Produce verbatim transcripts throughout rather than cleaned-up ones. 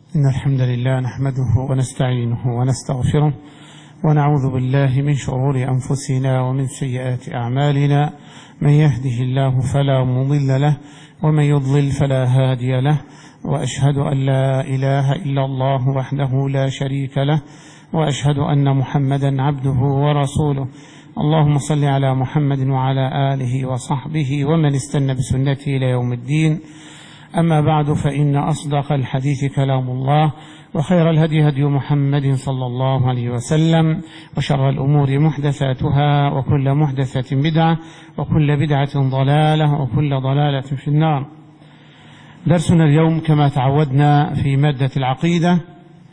إن الحمد لله نحمده ونستعينه ونستغفره ونعوذ بالله من شرور أنفسنا ومن سيئات أعمالنا. من يهده الله فلا مضل له ومن يضلل فلا هادي له، وأشهد أن لا إله إلا الله وحده لا شريك له، وأشهد أن محمدا عبده ورسوله. اللهم صل على محمد وعلى آله وصحبه ومن استنى بسنته إلى يوم الدين. أما بعد، فإن أصدق الحديث كلام الله، وخير الهدي هدي محمد صلى الله عليه وسلم، وشر الأمور محدثاتها، وكل محدثة بدعة، وكل بدعة ضلالة، وكل ضلالة في النار. درسنا اليوم كما تعودنا في مادة العقيدة،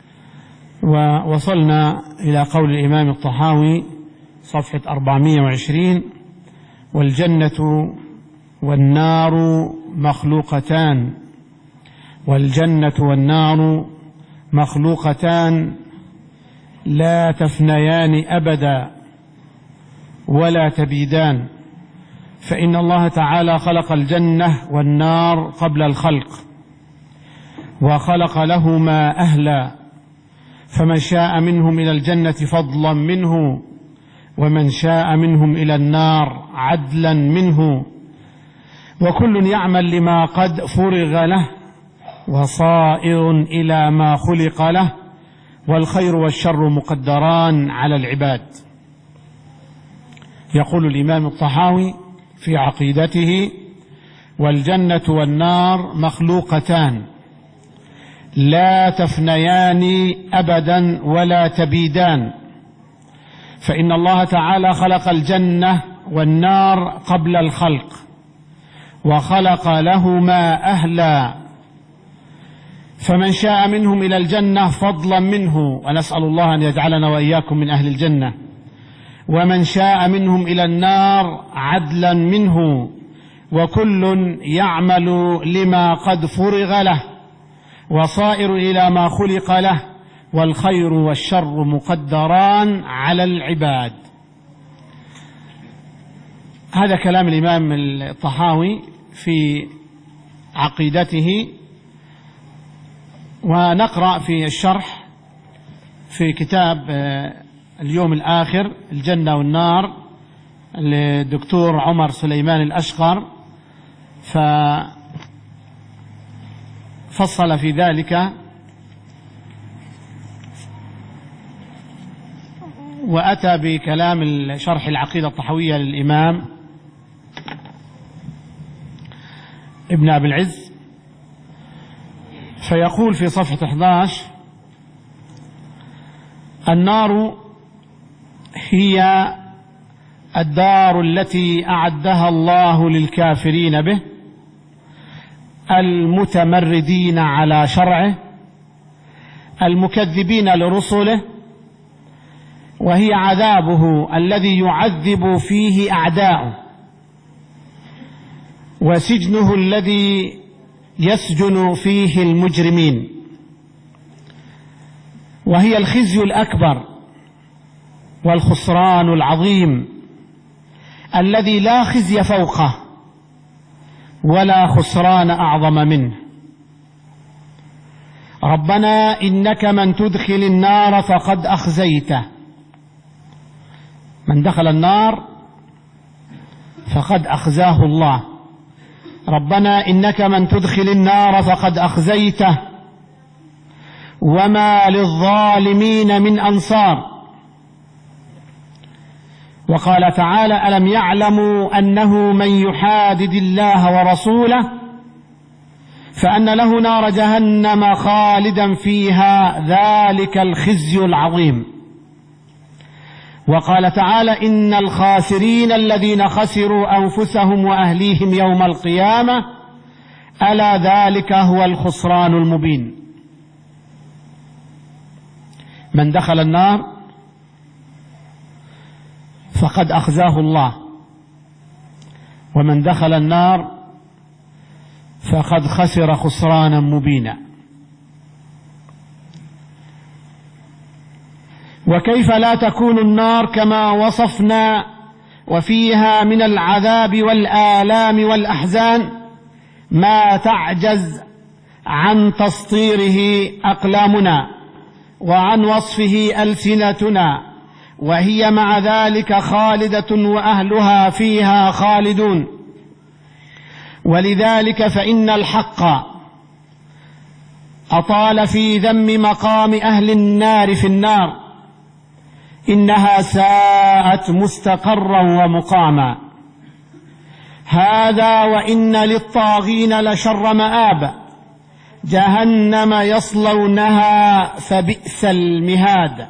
ووصلنا إلى قول الإمام الطحاوي صفحة أربعمائة وعشرين: والجنة والنار مخلوقتان والجنة والنار مخلوقتان لا تفنيان أبدا ولا تبيدان، فإن الله تعالى خلق الجنة والنار قبل الخلق، وخلق لهما أهلا، فمن شاء منهم إلى الجنة فضلا منه، ومن شاء منهم إلى النار عدلا منه، وكل يعمل لما قد فرغ له، وصائر إلى ما خلق له، والخير والشر مقدران على العباد. يقول الإمام الطحاوي في عقيدته: والجنة والنار مخلوقتان لا تفنيان أبدا ولا تبيدان، فإن الله تعالى خلق الجنة والنار قبل الخلق، وخلق لهما أهلا، فمن شاء منهم إلى الجنة فضلا منه، ونسأل الله أن يجعلنا وإياكم من أهل الجنة، ومن شاء منهم إلى النار عدلا منه، وكل يعمل لما قد فرغ له، وصائر إلى ما خلق له، والخير والشر مقدران على العباد. هذا كلام الإمام الطحاوي في عقيدته. ونقرأ في الشرح في كتاب اليوم الآخر الجنة والنار للدكتور عمر سليمان الأشقر، ففصل في ذلك وأتى بكلام شرح العقيدة الطحاوية للإمام ابن أبي العز، فيقول في صفحة أحد عشر: النار هي الدار التي أعدها الله للكافرين به المتمردين على شرعه المكذبين لرسله، وهي عذابه الذي يعذب فيه أعداؤه، وسجنه الذي يسجن فيه المجرمين، وهي الخزي الأكبر والخسران العظيم الذي لا خزي فوقه ولا خسران أعظم منه. ربنا إنك من تدخل النار فقد أخزيته، من دخل النار فقد أخزاه الله. ربنا إنك من تدخل النار فقد أخزيته وما للظالمين من أنصار. وقال تعالى: ألم يعلموا أنه من يحادد الله ورسوله فأن له نار جهنم خالدا فيها ذلك الخزي العظيم. وقال تعالى: إن الخاسرين الذين خسروا أنفسهم وأهليهم يوم القيامة ألا ذلك هو الخسران المبين. من دخل النار فقد أخزاه الله، ومن دخل النار فقد خسر خسرانا مبينا. وكيف لا تكون النار كما وصفنا وفيها من العذاب والآلام والأحزان ما تعجز عن تسطيره أقلامنا وعن وصفه ألسنتنا، وهي مع ذلك خالدة وأهلها فيها خالدون. ولذلك فإن الحق أطال في ذم مقام أهل النار في النار، إنها ساءت مستقرا ومقاما. هذا وإن للطاغين لشر مآب، جهنم يصلونها فبئس المهاد.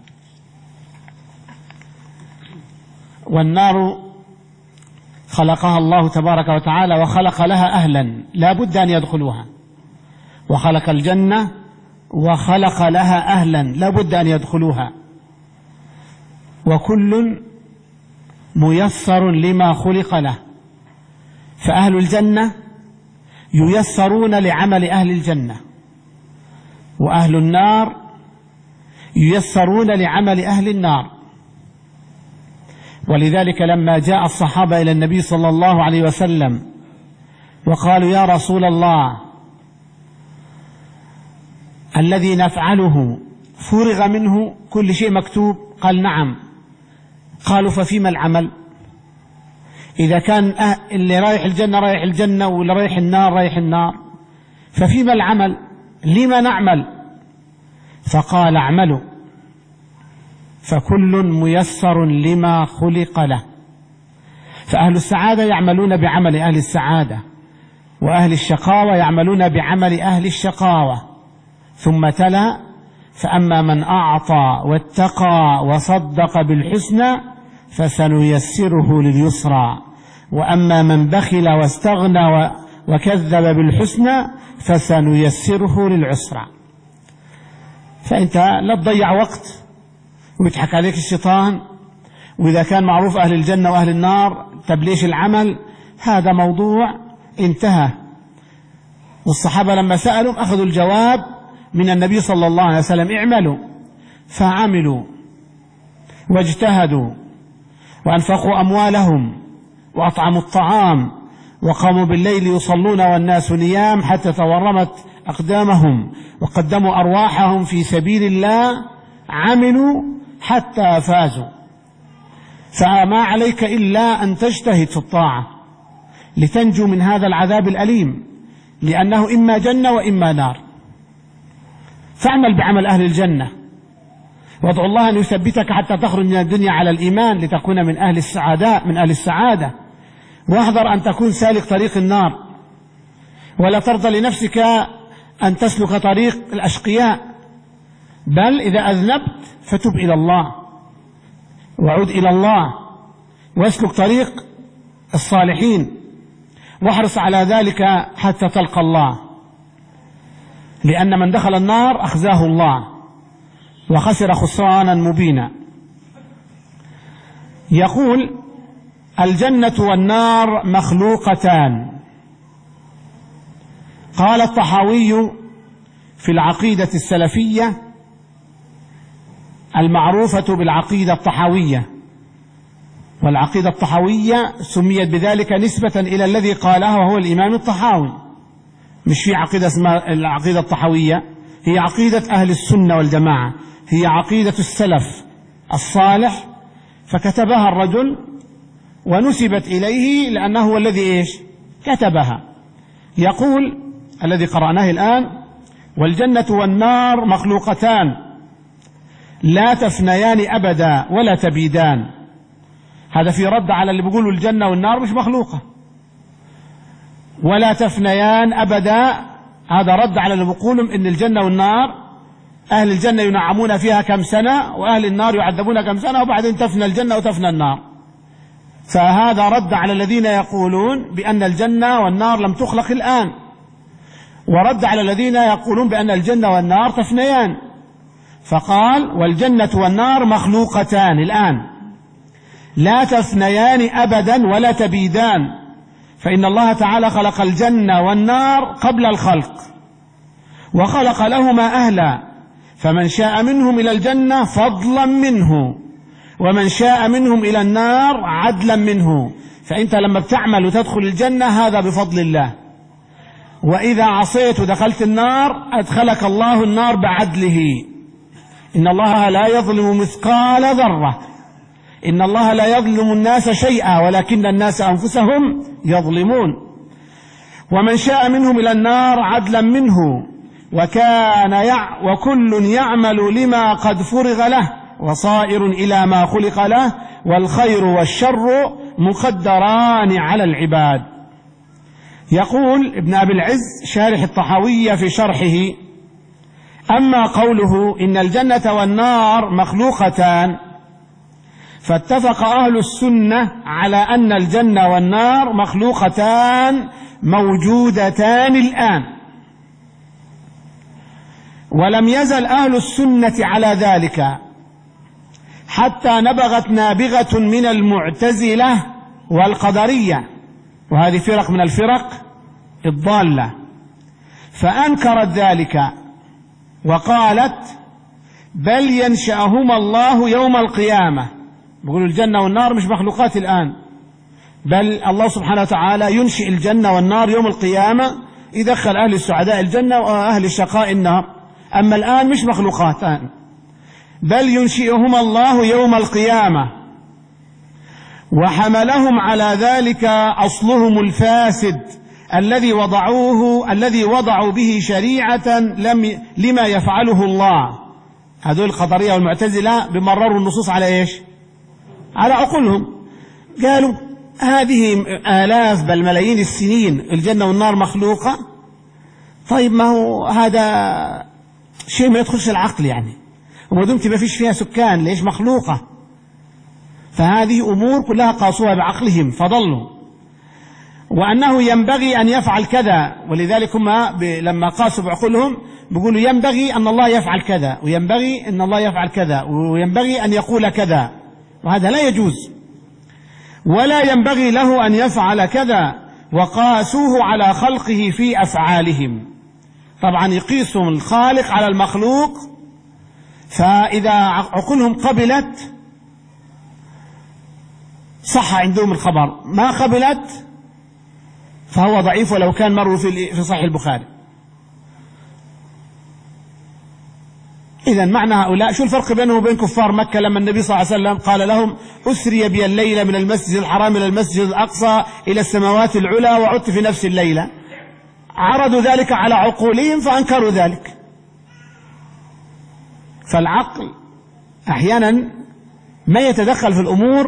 والنار خلقها الله تبارك وتعالى وخلق لها أهلا لا بد أن يدخلوها، وخلق الجنة وخلق لها أهلا لا بد أن يدخلوها، وكل ميسر لما خلق له. فأهل الجنة ييسرون لعمل أهل الجنة، وأهل النار ييسرون لعمل أهل النار. ولذلك لما جاء الصحابة إلى النبي صلى الله عليه وسلم وقالوا يا رسول الله الذي نفعله فرغ منه كل شيء مكتوب؟ قال نعم. قالوا ففيما العمل؟ إذا كان اللي رايح الجنة رايح الجنة واللي رايح النار رايح النار، ففيما العمل؟ لما نعمل؟ فقال اعملوا فكل ميسر لما خلق له. فأهل السعادة يعملون بعمل أهل السعادة، وأهل الشقاوة يعملون بعمل أهل الشقاوة. ثم تلا فأما من أعطى واتقى وصدق بالحسنى فسنيسره لليسرى، وأما من بخل واستغنى وكذب بالحسنى فسنيسره للعسرى. فأنت لا تضيع وقت ويضحك عليك الشيطان، وإذا كان معروف أهل الجنة وأهل النار تبليش العمل، هذا موضوع انتهى. والصحابة لما سألوا أخذوا الجواب من النبي صلى الله عليه وسلم اعملوا، فعملوا واجتهدوا وأنفقوا أموالهم وأطعموا الطعام وقاموا بالليل يصلون والناس نيام حتى تورمت أقدامهم وقدموا أرواحهم في سبيل الله، عملوا حتى فازوا. فما عليك إلا أن تجتهد في الطاعة لتنجو من هذا العذاب الأليم، لأنه إما جنة وإما نار. فاعمل بعمل أهل الجنة وادعو الله أن يثبتك حتى تخرج من الدنيا على الإيمان لتكون من أهل السعادة من أهل السعادة. واحذر أن تكون سالك طريق النار، ولا ترضى لنفسك أن تسلك طريق الأشقياء، بل إذا أذنبت فتب إلى الله وعود إلى الله واسلك طريق الصالحين، واحرص على ذلك حتى تلقى الله، لأن من دخل النار أخزاه الله وخسر خسرانا مبينا. يقول الجنة والنار مخلوقتان. قال الطحاوي في العقيدة السلفية المعروفة بالعقيدة الطحاوية، والعقيدة الطحاوية سميت بذلك نسبة إلى الذي قالها وهو الإمام الطحاوي. مش في عقيدة اسمها العقيدة الطحاوية، هي عقيدة أهل السنة والجماعة، هي عقيدة السلف الصالح، فكتبها الرجل ونسبت إليه لأنه هو الذي إيش كتبها. يقول الذي قرأناه الآن: والجنة والنار مخلوقتان لا تفنيان أبدا ولا تبيدان. هذا في رد على اللي بيقولوا الجنة والنار مش مخلوقة ولا تفنيان أبدا، هذا رد على اللي بيقولوا إن الجنة والنار أهل الجنة ينعمون فيها كم سنة وأهل النار يعذبون كم سنة وبعدين تفنى الجنة وتفنى النار. فهذا رد على الذين يقولون بأن الجنة والنار لم تخلق الآن، ورد على الذين يقولون بأن الجنة والنار تفنيان. فقال: والجنة والنار مخلوقتان الآن لا تفنيان أبدا ولا تبيدان، فإن الله تعالى خلق الجنة والنار قبل الخلق وخلق لهما أهلا، فمن شاء منهم إلى الجنة فضلا منه ومن شاء منهم إلى النار عدلا منه. فأنت لما بتعمل وتدخل الجنة هذا بفضل الله، وإذا عصيت ودخلت النار أدخلك الله النار بعدله. إن الله لا يظلم مثقال ذرة، إن الله لا يظلم الناس شيئا ولكن الناس أنفسهم يظلمون. ومن شاء منهم إلى النار عدلا منه، وكان يع وكل يعمل لما قد فرغ له، وصائر إلى ما خلق له، والخير والشر مقدران على العباد. يقول ابن أبي العز شارح الطحاوية في شرحه: أما قوله إن الجنة والنار مخلوقتان، فاتفق أهل السنة على أن الجنة والنار مخلوقتان موجودتان الآن، ولم يزل أهل السنة على ذلك حتى نبغت نابغة من المعتزلة والقدرية، وهذه فرق من الفرق الضالة، فأنكرت ذلك وقالت بل ينشأهما الله يوم القيامة. بيقولوا الجنة والنار مش مخلوقات الآن، بل الله سبحانه وتعالى ينشئ الجنة والنار يوم القيامة، يدخل أهل السعداء الجنة وأهل الشقاء النار، أما الآن مش مخلوقاتان، بل ينشئهما الله يوم القيامة. وحملهم على ذلك أصلهم الفاسد الذي وضعوه الذي وضعوا به شريعة لم لما يفعله الله. هذول القدرية والمعتزلة بمرروا النصوص على إيش؟ على عقولهم. قالوا هذه آلاف بل ملايين السنين الجنة والنار مخلوقة، طيب ما هو هذا شيء ما يدخلش العقل يعني، وما دمت ما فيش فيها سكان ليش مخلوقة؟ فهذه أمور كلها قاسوها بعقلهم فضلوا. وأنه ينبغي أن يفعل كذا، ولذلك هم لما قاسوا بعقولهم بيقولوا ينبغي أن الله يفعل كذا، وينبغي أن الله يفعل كذا، وينبغي أن يقول كذا، وهذا لا يجوز، ولا ينبغي له أن يفعل كذا. وقاسوه على خلقه في أفعالهم. طبعا يقيسوا الخالق على المخلوق، فإذا عقولهم قبلت صح عندهم الخبر، ما قبلت فهو ضعيف ولو كان مروا في صحيح البخاري. إذن معنى هؤلاء شو الفرق بينهم وبين كفار مكة لما النبي صلى الله عليه وسلم قال لهم أسري بي الليلة من المسجد الحرام إلى المسجد الأقصى إلى السماوات العلى وعدت في نفس الليلة؟ عرضوا ذلك على عقولهم فأنكروا ذلك. فالعقل أحيانا ما يتدخل في الأمور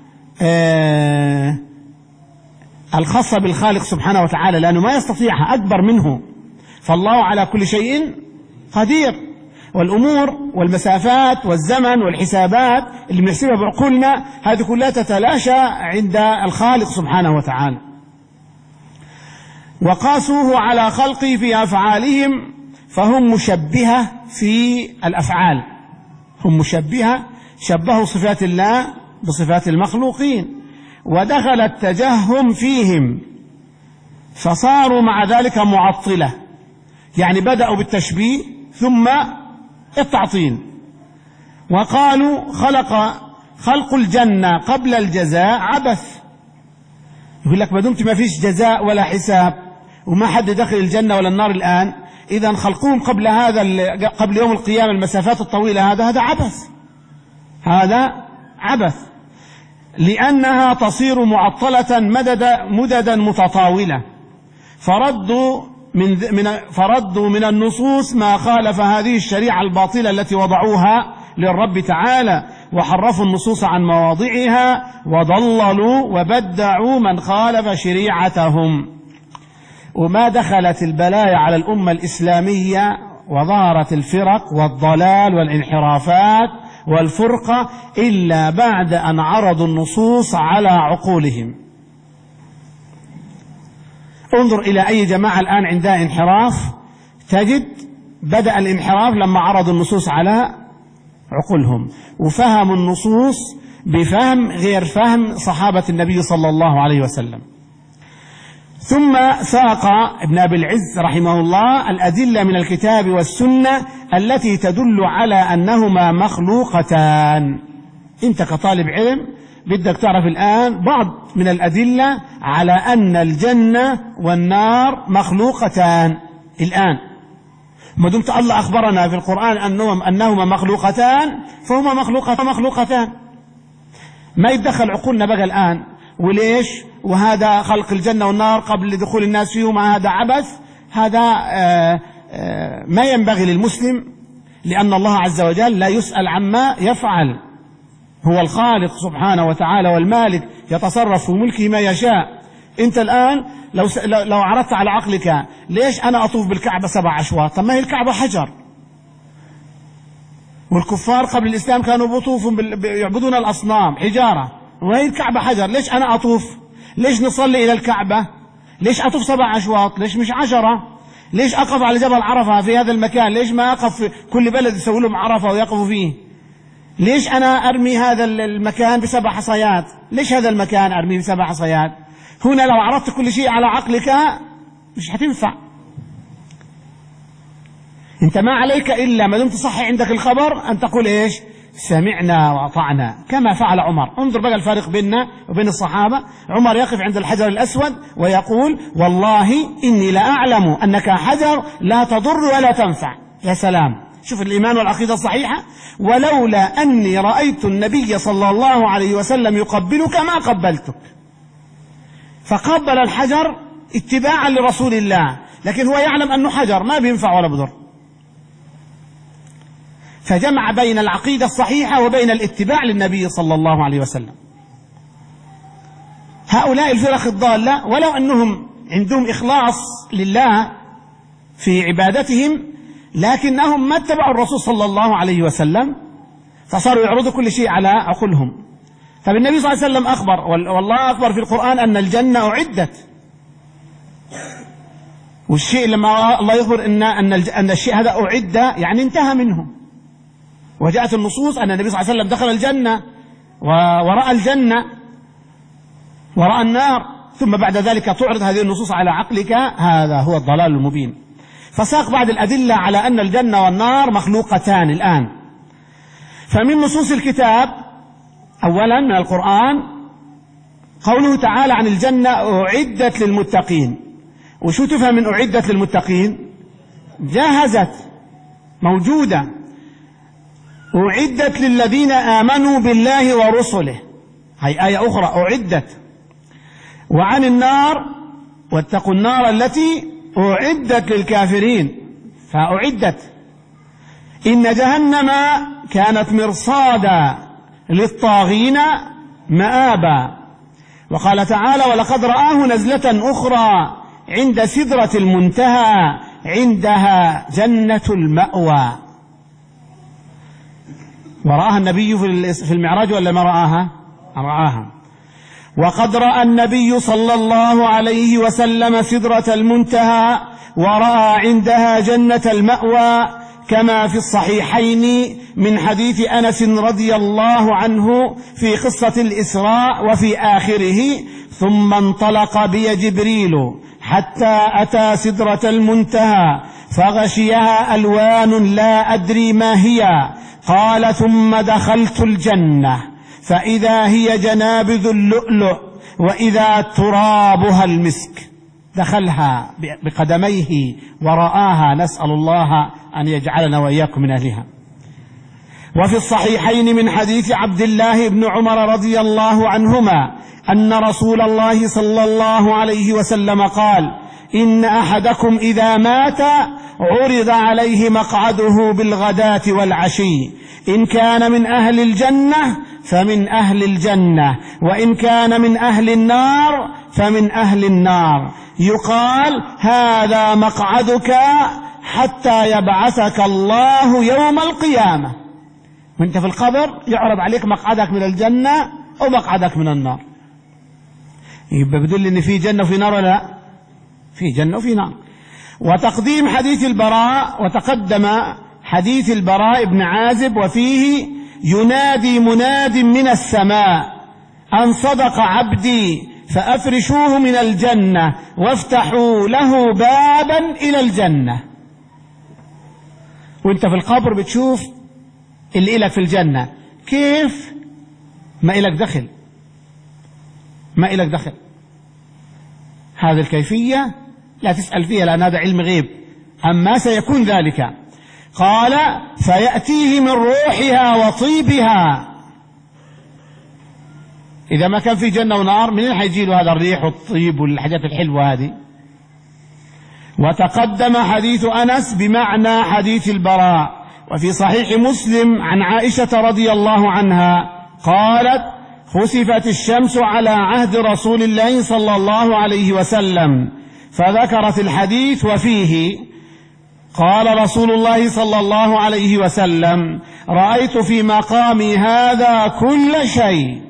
آه الخاصة بالخالق سبحانه وتعالى، لأنه ما يستطيعها، أكبر منه، فالله على كل شيء قدير. والأمور والمسافات والزمن والحسابات اللي بنحسبها بعقولنا هذه كلها تتلاشى عند الخالق سبحانه وتعالى. وقاسوه على خلقه في أفعالهم، فهم مشبهة في الأفعال، هم مشبهة، شبهوا صفات الله بصفات المخلوقين، ودخل التجهم فيهم فصاروا مع ذلك معطلة، يعني بدأوا بالتشبيه ثم التعطيل. وقالوا خلق خلق الجنة قبل الجزاء عبث. يقول لك ما دمت ما فيش جزاء ولا حساب وما حد دخل الجنة ولا النار الآن، إذا خلقهم قبل هذا قبل يوم القيامة المسافات الطويلة هذا هذا عبث، هذا عبث، لأنها تصير معطلة مدد مددا متطاولة. فردوا من من فردوا من النصوص ما خالف هذه الشريعة الباطلة التي وضعوها للرب تعالى، وحرفوا النصوص عن مواضعها، وضللوا وبدعوا من خالف شريعتهم. وما دخلت البلايا على الأمة الإسلامية وظهرت الفرق والضلال والانحرافات والفرقة إلا بعد أن عرضوا النصوص على عقولهم. انظر إلى أي جماعة الآن عندها انحراف، تجد بدأ الانحراف لما عرضوا النصوص على عقولهم، وفهموا النصوص بفهم غير فهم صحابة النبي صلى الله عليه وسلم. ثم ساق ابن أبي العز رحمه الله الأدلة من الكتاب والسنة التي تدل على أنهما مخلوقتان. أنت كطالب علم بدك تعرف الآن بعض من الأدلة على أن الجنة والنار مخلوقتان. الآن ما دمت الله أخبرنا في القرآن أنهم أنهما مخلوقتان فهما مخلوقتان مخلوقتان ما يتدخل عقولنا بقى الآن وليش وهذا خلق الجنة والنار قبل دخول الناس فيهما هذا عبث. هذا آآ آآ ما ينبغي للمسلم، لأن الله عز وجل لا يسأل عما يفعل، هو الخالق سبحانه وتعالى والمالك يتصرف في ملكه ما يشاء. أنت الآن لو لو عرضت على عقلك ليش أنا أطوف بالكعبة سبع أشواط؟ طب ما هي الكعبة حجر، والكفار قبل الإسلام كانوا بيطوفوا يعبدون الأصنام حجارة، وهي الكعبة حجر، ليش أنا أطوف؟ ليش نصلي إلى الكعبة؟ ليش أطوف سبع أشواط؟ ليش مش عشرة؟ ليش أقف على جبل عرفة في هذا المكان؟ ليش ما أقف في كل بلد يسوي لهم عرفة ويقفوا فيه؟ ليش أنا أرمي هذا المكان بسبع حصيات؟ ليش هذا المكان أرميه بسبع حصيات؟ هنا لو عرضت كل شيء على عقلك مش هتنفع. أنت ما عليك إلا ما دمت صحي عندك الخبر أن تقول إيش؟ سمعنا وأطعنا، كما فعل عمر. انظر بقى الفارق بيننا وبين الصحابة. عمر يقف عند الحجر الأسود ويقول والله إني لأعلم أنك حجر لا تضر ولا تنفع. يا سلام، شوف الإيمان والعقيدة الصحيحة. ولولا أني رأيت النبي صلى الله عليه وسلم يقبلك ما قبلتك. فقبل الحجر اتباعا لرسول الله، لكن هو يعلم أنه حجر ما بينفع ولا بضر، فجمع بين العقيدة الصحيحة وبين الاتباع للنبي صلى الله عليه وسلم. هؤلاء الفرق الضالة ولو أنهم عندهم إخلاص لله في عبادتهم لكنهم ما اتبعوا الرسول صلى الله عليه وسلم، فصاروا يعرضوا كل شيء على عقولهم. فالنبي صلى الله عليه وسلم أخبر، والله أخبر في القرآن أن الجنة أعدت. والشيء لما الله يخبر إن أن الشيء هذا أعد يعني انتهى منه. وجاءت النصوص أن النبي صلى الله عليه وسلم دخل الجنة ورأى الجنة ورأى النار، ثم بعد ذلك تعرض هذه النصوص على عقلك، هذا هو الضلال المبين. فساق بعض الأدلة على أن الجنة والنار مخلوقتان الآن. فمن نصوص الكتاب أولا من القرآن قوله تعالى عن الجنة أعدت للمتقين. وشو تفهم من أعدت للمتقين؟ جاهزت، موجودة. أعدت للذين آمنوا بالله ورسله، هي آية أخرى أعدت. وعن النار واتقوا النار التي أعدت للكافرين، فأعدت. إن جهنم كانت مرصادا للطاغين مآبا. وقال تعالى ولقد رآه نزلة أخرى عند سدرة المنتهى عندها جنة المأوى. ورآها النبي في المعراج ولا ما رآها؟ رآها. وقد رأى النبي صلى الله عليه وسلم سدرة المنتهى ورأى عندها جنة المأوى، كما في الصحيحين من حديث أنس رضي الله عنه في قصة الإسراء وفي آخره ثم انطلق بي جبريل حتى أتى سدرة المنتهى فغشيها ألوان لا أدري ما هي. قال ثم دخلت الجنة فإذا هي جنابذ اللؤلؤ وإذا ترابها المسك. دخلها بقدميه ورآها، نسأل الله أن يجعلنا وإياكم من أهلها. وفي الصحيحين من حديث عبد الله بن عمر رضي الله عنهما أن رسول الله صلى الله عليه وسلم قال إن أحدكم إذا مات عرض عليه مقعده بالغداة والعشي، إن كان من أهل الجنة فمن أهل الجنة، وإن كان من أهل النار فمن أهل النار، يقال هذا مقعدك حتى يبعثك الله يوم القيامة. وانت في القبر يعرض عليك مقعدك من الجنة أو مقعدك من النار. يبقى بدل إن في جنة وفي نار ولا لا؟ في جنة وفي نار. وتقديم حديث البراء، وتقدم حديث البراء بن عازب وفيه ينادي مناد من السماء أن صدق عبدي فأفرشوه من الجنة وافتحوا له بابا إلى الجنة. وانت في القبر بتشوف اللي إلك في الجنة، كيف ما إلك دخل، ما إلك دخل. هذه الكيفية لا تسأل فيها لأن هذا علم غيب، أما سيكون ذلك. قال فيأتيه من روحها وطيبها. إذا ما كان في جنة ونار منين حيجي له هذا الريح والطيب والحاجات الحلوة هذه؟ وتقدم حديث أنس بمعنى حديث البراء. وفي صحيح مسلم عن عائشة رضي الله عنها قالت خسفت الشمس على عهد رسول الله صلى الله عليه وسلم، فذكرت الحديث وفيه قال رسول الله صلى الله عليه وسلم رأيت في مقامي هذا كل شيء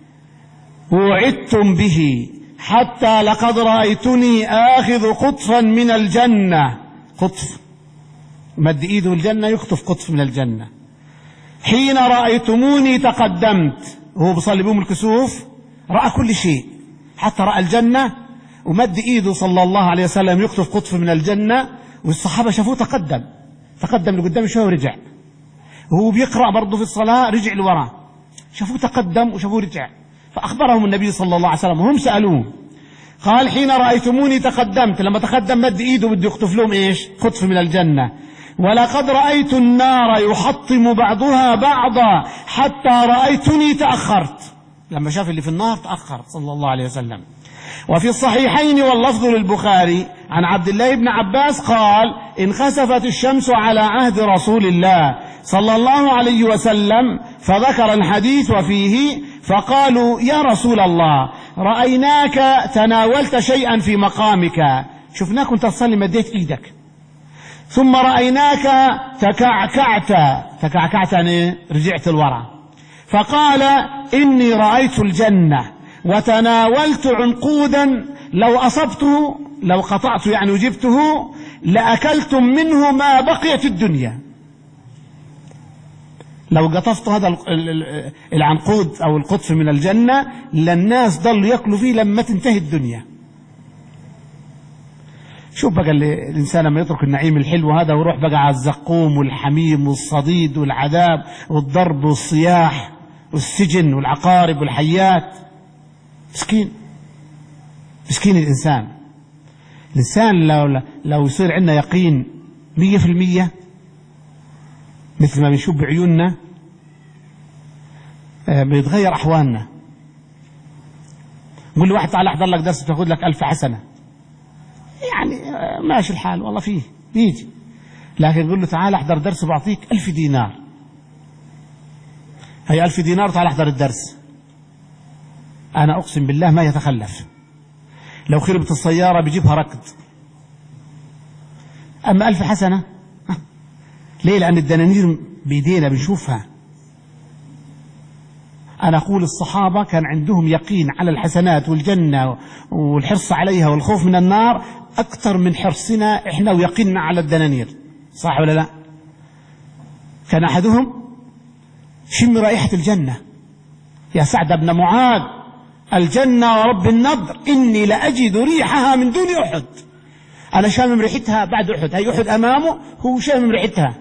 وعدتم به حتى لقد رأيتني آخذ قطفا من الجنة. قطف مد إيده الجنة يقطف قطف من الجنة. حين رأيتموني تقدمت، وهو بصلي بهم الكسوف رأى كل شيء حتى رأى الجنة، ومد إيده صلى الله عليه وسلم يقطف قطف من الجنة، والصحابة شافوه تقدم تقدم لقدام شوية ورجع، وهو بيقرأ برضه في الصلاة رجع لورا، شافوه تقدم وشافوه رجع. فأخبرهم النبي صلى الله عليه وسلم وهم سألوه قال حين رأيتموني تقدمت، لما تقدم مد إيده بده يقطف لهم إيش؟ قطف من الجنة. ولقد رأيت النار يحطم بعضها بعضا حتى رأيتني تأخرت، لما شاف اللي في النار تأخر صلى الله عليه وسلم. وفي الصحيحين واللفظ للبخاري عن عبد الله بن عباس قال انخسفت الشمس على عهد رسول الله صلى الله عليه وسلم، فذكر الحديث وفيه فقالوا يا رسول الله رأيناك تناولت شيئا في مقامك، شفناك كنت تصلي مديت ايدك، ثم رأيناك تكعكعت تكعكعت يعني رجعت الوراء، فقال إني رأيت الجنة وتناولت عنقودا لو أصبته لو قطعت يعني وجبته لأكلتم منه ما بقيت الدنيا. لو قطفت هذا العنقود أو القطف من الجنة للناس ضلوا يأكلوا فيه لما تنتهي الدنيا. شوف بقى الإنسان لما يترك النعيم الحلو هذا ويروح بقى على الزقوم والحميم والصديد والعذاب والضرب والصياح والسجن والعقارب والحيات. مسكين مسكين الإنسان. الإنسان لو, لو يصير عندنا يقين مية في المية مثل ما بنشوف بعيوننا بيتغير أحوالنا. نقول له واحد تعال احضر لك درس تاخذ لك ألف حسنة، يعني ماشي الحال والله فيه بيجي، لكن نقول له تعال احضر درس بعطيك ألف دينار، هي ألف دينار تعال احضر الدرس، أنا أقسم بالله ما يتخلف. لو خربت السيارة بيجيبها ركض. أما ألف حسنة ليه؟ لأن الدنانير بيدينا بنشوفها. أنا أقول الصحابة كان عندهم يقين على الحسنات والجنة والحرص عليها والخوف من النار أكثر من حرصنا إحنا ويقيننا على الدنانير، صح ولا لا؟ كان أحدهم شم رائحة الجنة، يا سعد بن معاذ الجنة ورب النضر إني لأجد ريحها من دون أحد. أنا شامم ريحتها بعد أحد، هي أحد أمامه هو شامم ريحتها.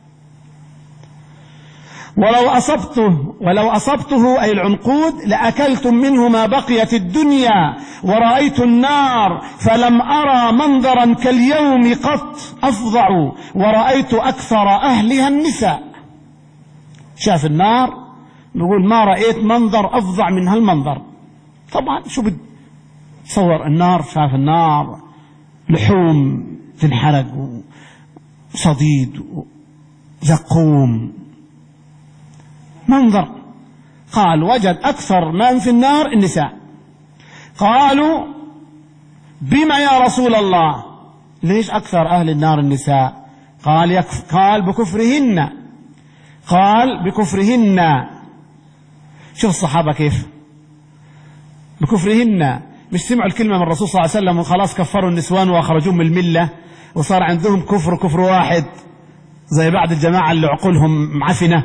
ولو أصبته ولو أصبته أي العنقود لأكلتم منه ما بقيت الدنيا، ورأيت النار فلم أرى منظرا كاليوم قط أفظع، ورأيت أكثر أهلها النساء. شاف النار نقول ما رأيت منظر أفظع من هالمنظر. طبعا شو بتصور النار؟ شاف النار لحوم تنحرق وصديد وزقوم، منظر. قال وجد أكثر من في النار النساء. قالوا بما يا رسول الله؟ ليش أكثر أهل النار النساء؟ قال يكف قال بكفرهن قال بكفرهن. شوف الصحابة كيف بكفرهن، مش سمعوا الكلمة من الرسول صلى الله عليه وسلم وخلاص كفروا النسوان وأخرجوهم من الملة وصار عندهم كفر كفر واحد زي بعض الجماعة اللي عقولهم معفنة.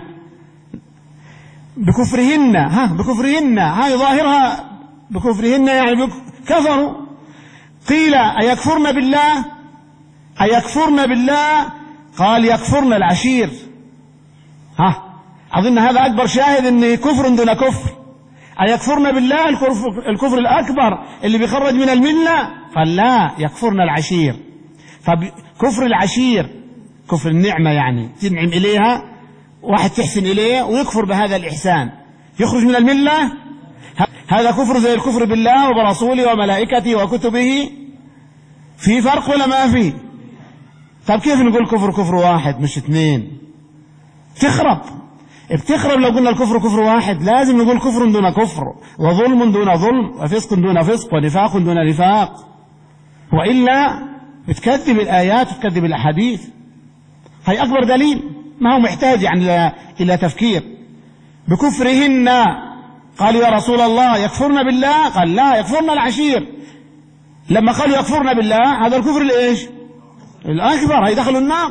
بكفرهن، ها بكفرهن هاي ظاهرها بكفرهن يعني كفروا. قيل أيكفرن بالله أيكفرن بالله؟ قال يكفرن العشير. ها أظن هذا أكبر شاهد أن كفر دون كفر. أيكفرن بالله الكفر, الكفر الأكبر اللي بيخرج من الملة؟ قال لا، يكفرن العشير. فكفر العشير كفر النعمة، يعني تنعم إليها واحد تحسن إليه ويكفر بهذا الإحسان يخرج من الملة. هذا كفر زي الكفر بالله وبرسوله وملائكته وكتبه. في فرق ولا ما في؟ طب كيف نقول كفر كفر واحد مش اثنين؟ تخرب بتخرب. لو قلنا الكفر كفر واحد لازم نقول كفر دون كفر، وظلم دون ظلم، وفسق دون فسق، ونفاق دون نفاق، وإلا بتكذب الآيات وتكذب الأحاديث. هي أكبر دليل، ما هو محتاج يعني إلى تفكير. بكفرهن قالوا يا رسول الله يكفرن بالله؟ قال لا، يكفرن العشير. لما قالوا يكفرن بالله هذا الكفر الإيش؟ الأكبر، هيدخلوا النار.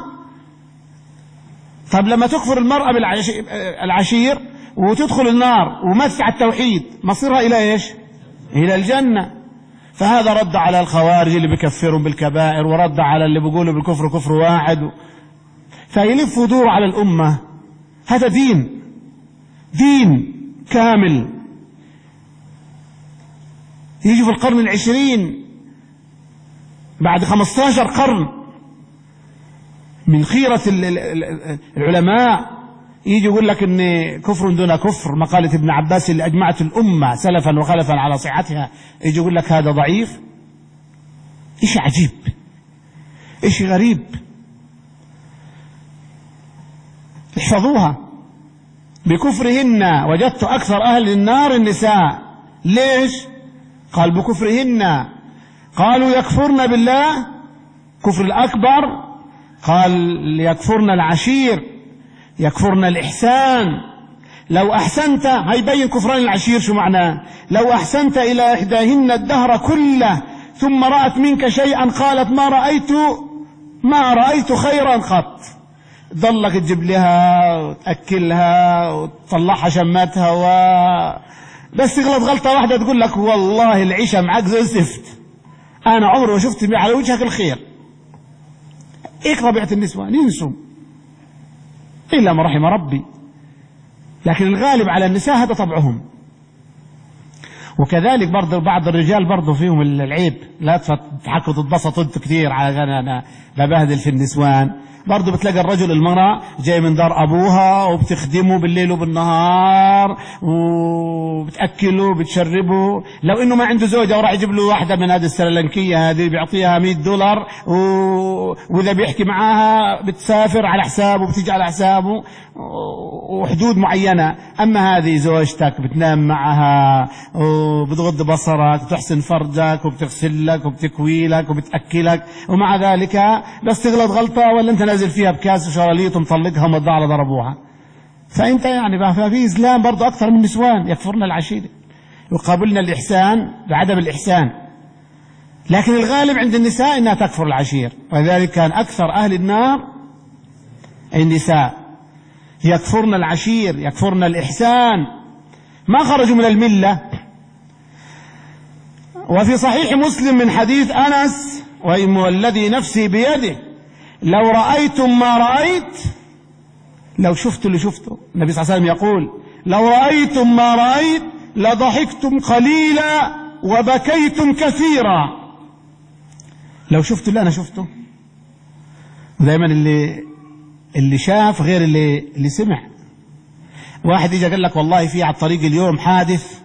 طب لما تكفر المرأة بالعشير وتدخل النار ومسك على التوحيد مصيرها إلى إيش؟ إلى الجنة. فهذا رد على الخوارج اللي بيكفرون بالكبائر، ورد على اللي بيقولوا بالكفر كفر واحد. فيلف ودور على الأمة. هذا دين دين كامل يجي في القرن العشرين بعد خمسة عشر قرن من خيرة العلماء يجي يقول لك ان كفر دون كفر، مقالة ابن عباس اللي اجمعت الامة سلفا وخلفا على صحتها، يجي يقول لك هذا ضعيف. ايش عجيب، ايش غريب. احفظوها. بكفرهن وجدت اكثر اهل النار النساء. ليش؟ قال بكفرهن. قالوا يكفرن بالله كفر الاكبر، قال يكفرن العشير، يكفرن الإحسان. لو أحسنت، هيبين كفران العشير شو معناه. لو أحسنت إلى إحداهن الدهر كله ثم رأت منك شيئا قالت ما رأيت ما رأيت خيرا قط، ضلك تجيب لها وتأكلها وتطلعها شماتها و... بس تغلط غلطة واحدة تقول لك والله العيشة معك زي الزفت، أنا عمري ما شفت على وجهك الخير. إيه طبيعة النسوان؟ ينسوا إلا ما رحم ربي، لكن الغالب على النساء هذا طبعهم. وكذلك برضه بعض الرجال برضه فيهم العيب، لا تضحكوا تتبسطوا انتوا كثير على انا ببهدل في النسوان. برضه بتلاقي الرجل المرأة جاي من دار أبوها وبتخدمه بالليل وبالنهار وبتأكله وبتشربه. لو إنه ما عنده زوجة وراح يجيب له واحدة من هذه السريلانكية هذه بيعطيها مئة دولار و... وإذا بيحكي معاها بتسافر على حسابه وبتيجي على حسابه وحدود معينة. أما هذه زوجتك بتنام معها وبتغض بصرك وتحسن فرجك وبتغسل لك وبتكوي لك وبتأكلك، ومع ذلك بس تغلط غلطة ولا أنت نازل فيها بكاس وشراليط ومطلقها ومضى على ضربوها. فأنت يعني بقى في إسلام برضو أكثر من نسوان يكفرن العشير، يقابلنا الإحسان بعدم الإحسان. لكن الغالب عند النساء إنها تكفر العشير، ولذلك كان أكثر أهل النار النساء يكفرن العشير، يكفرن الإحسان، ما خرجوا من الملة. وفي صحيح مسلم من حديث أنس والذي نفسي بيده لو رأيتم ما رأيت، لو شفتوا اللي شفته، النبي صلى الله عليه وسلم يقول لو رأيتم ما رأيت لضحكتم قليلا وبكيتم كثيرا. لو شفتوا اللي أنا شفته. دائما اللي اللي شاف غير اللي اللي سمع. واحد يجي قال لك والله في على الطريق اليوم حادث،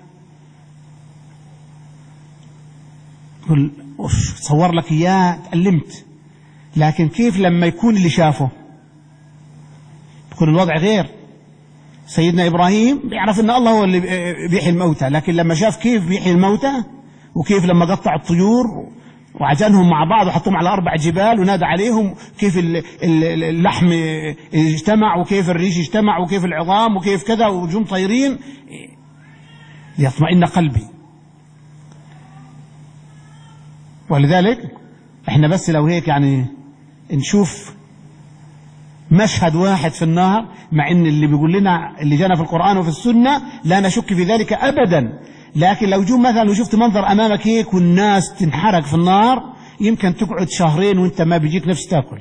قل صور لك إياه تألمت، لكن كيف لما يكون اللي شافه يكون الوضع غير. سيدنا إبراهيم بيعرف أن الله هو اللي بيحيي الموتى، لكن لما شاف كيف بيحيي الموتى وكيف لما قطع الطيور وعجنهم مع بعض وحطهم على أربع جبال ونادى عليهم، كيف اللحم اجتمع وكيف الريش اجتمع وكيف العظام وكيف كذا وجم طيرين، ليطمئن قلبي. ولذلك احنا بس لو هيك يعني نشوف مشهد واحد في النار، مع ان اللي بيقول لنا اللي جانا في القرآن وفي السنة لا نشك في ذلك ابدا، لكن لو جو مثلا وشفت منظر امامك هيك والناس تنحرق في النار يمكن تقعد شهرين وانت ما بيجيك نفس تاكل.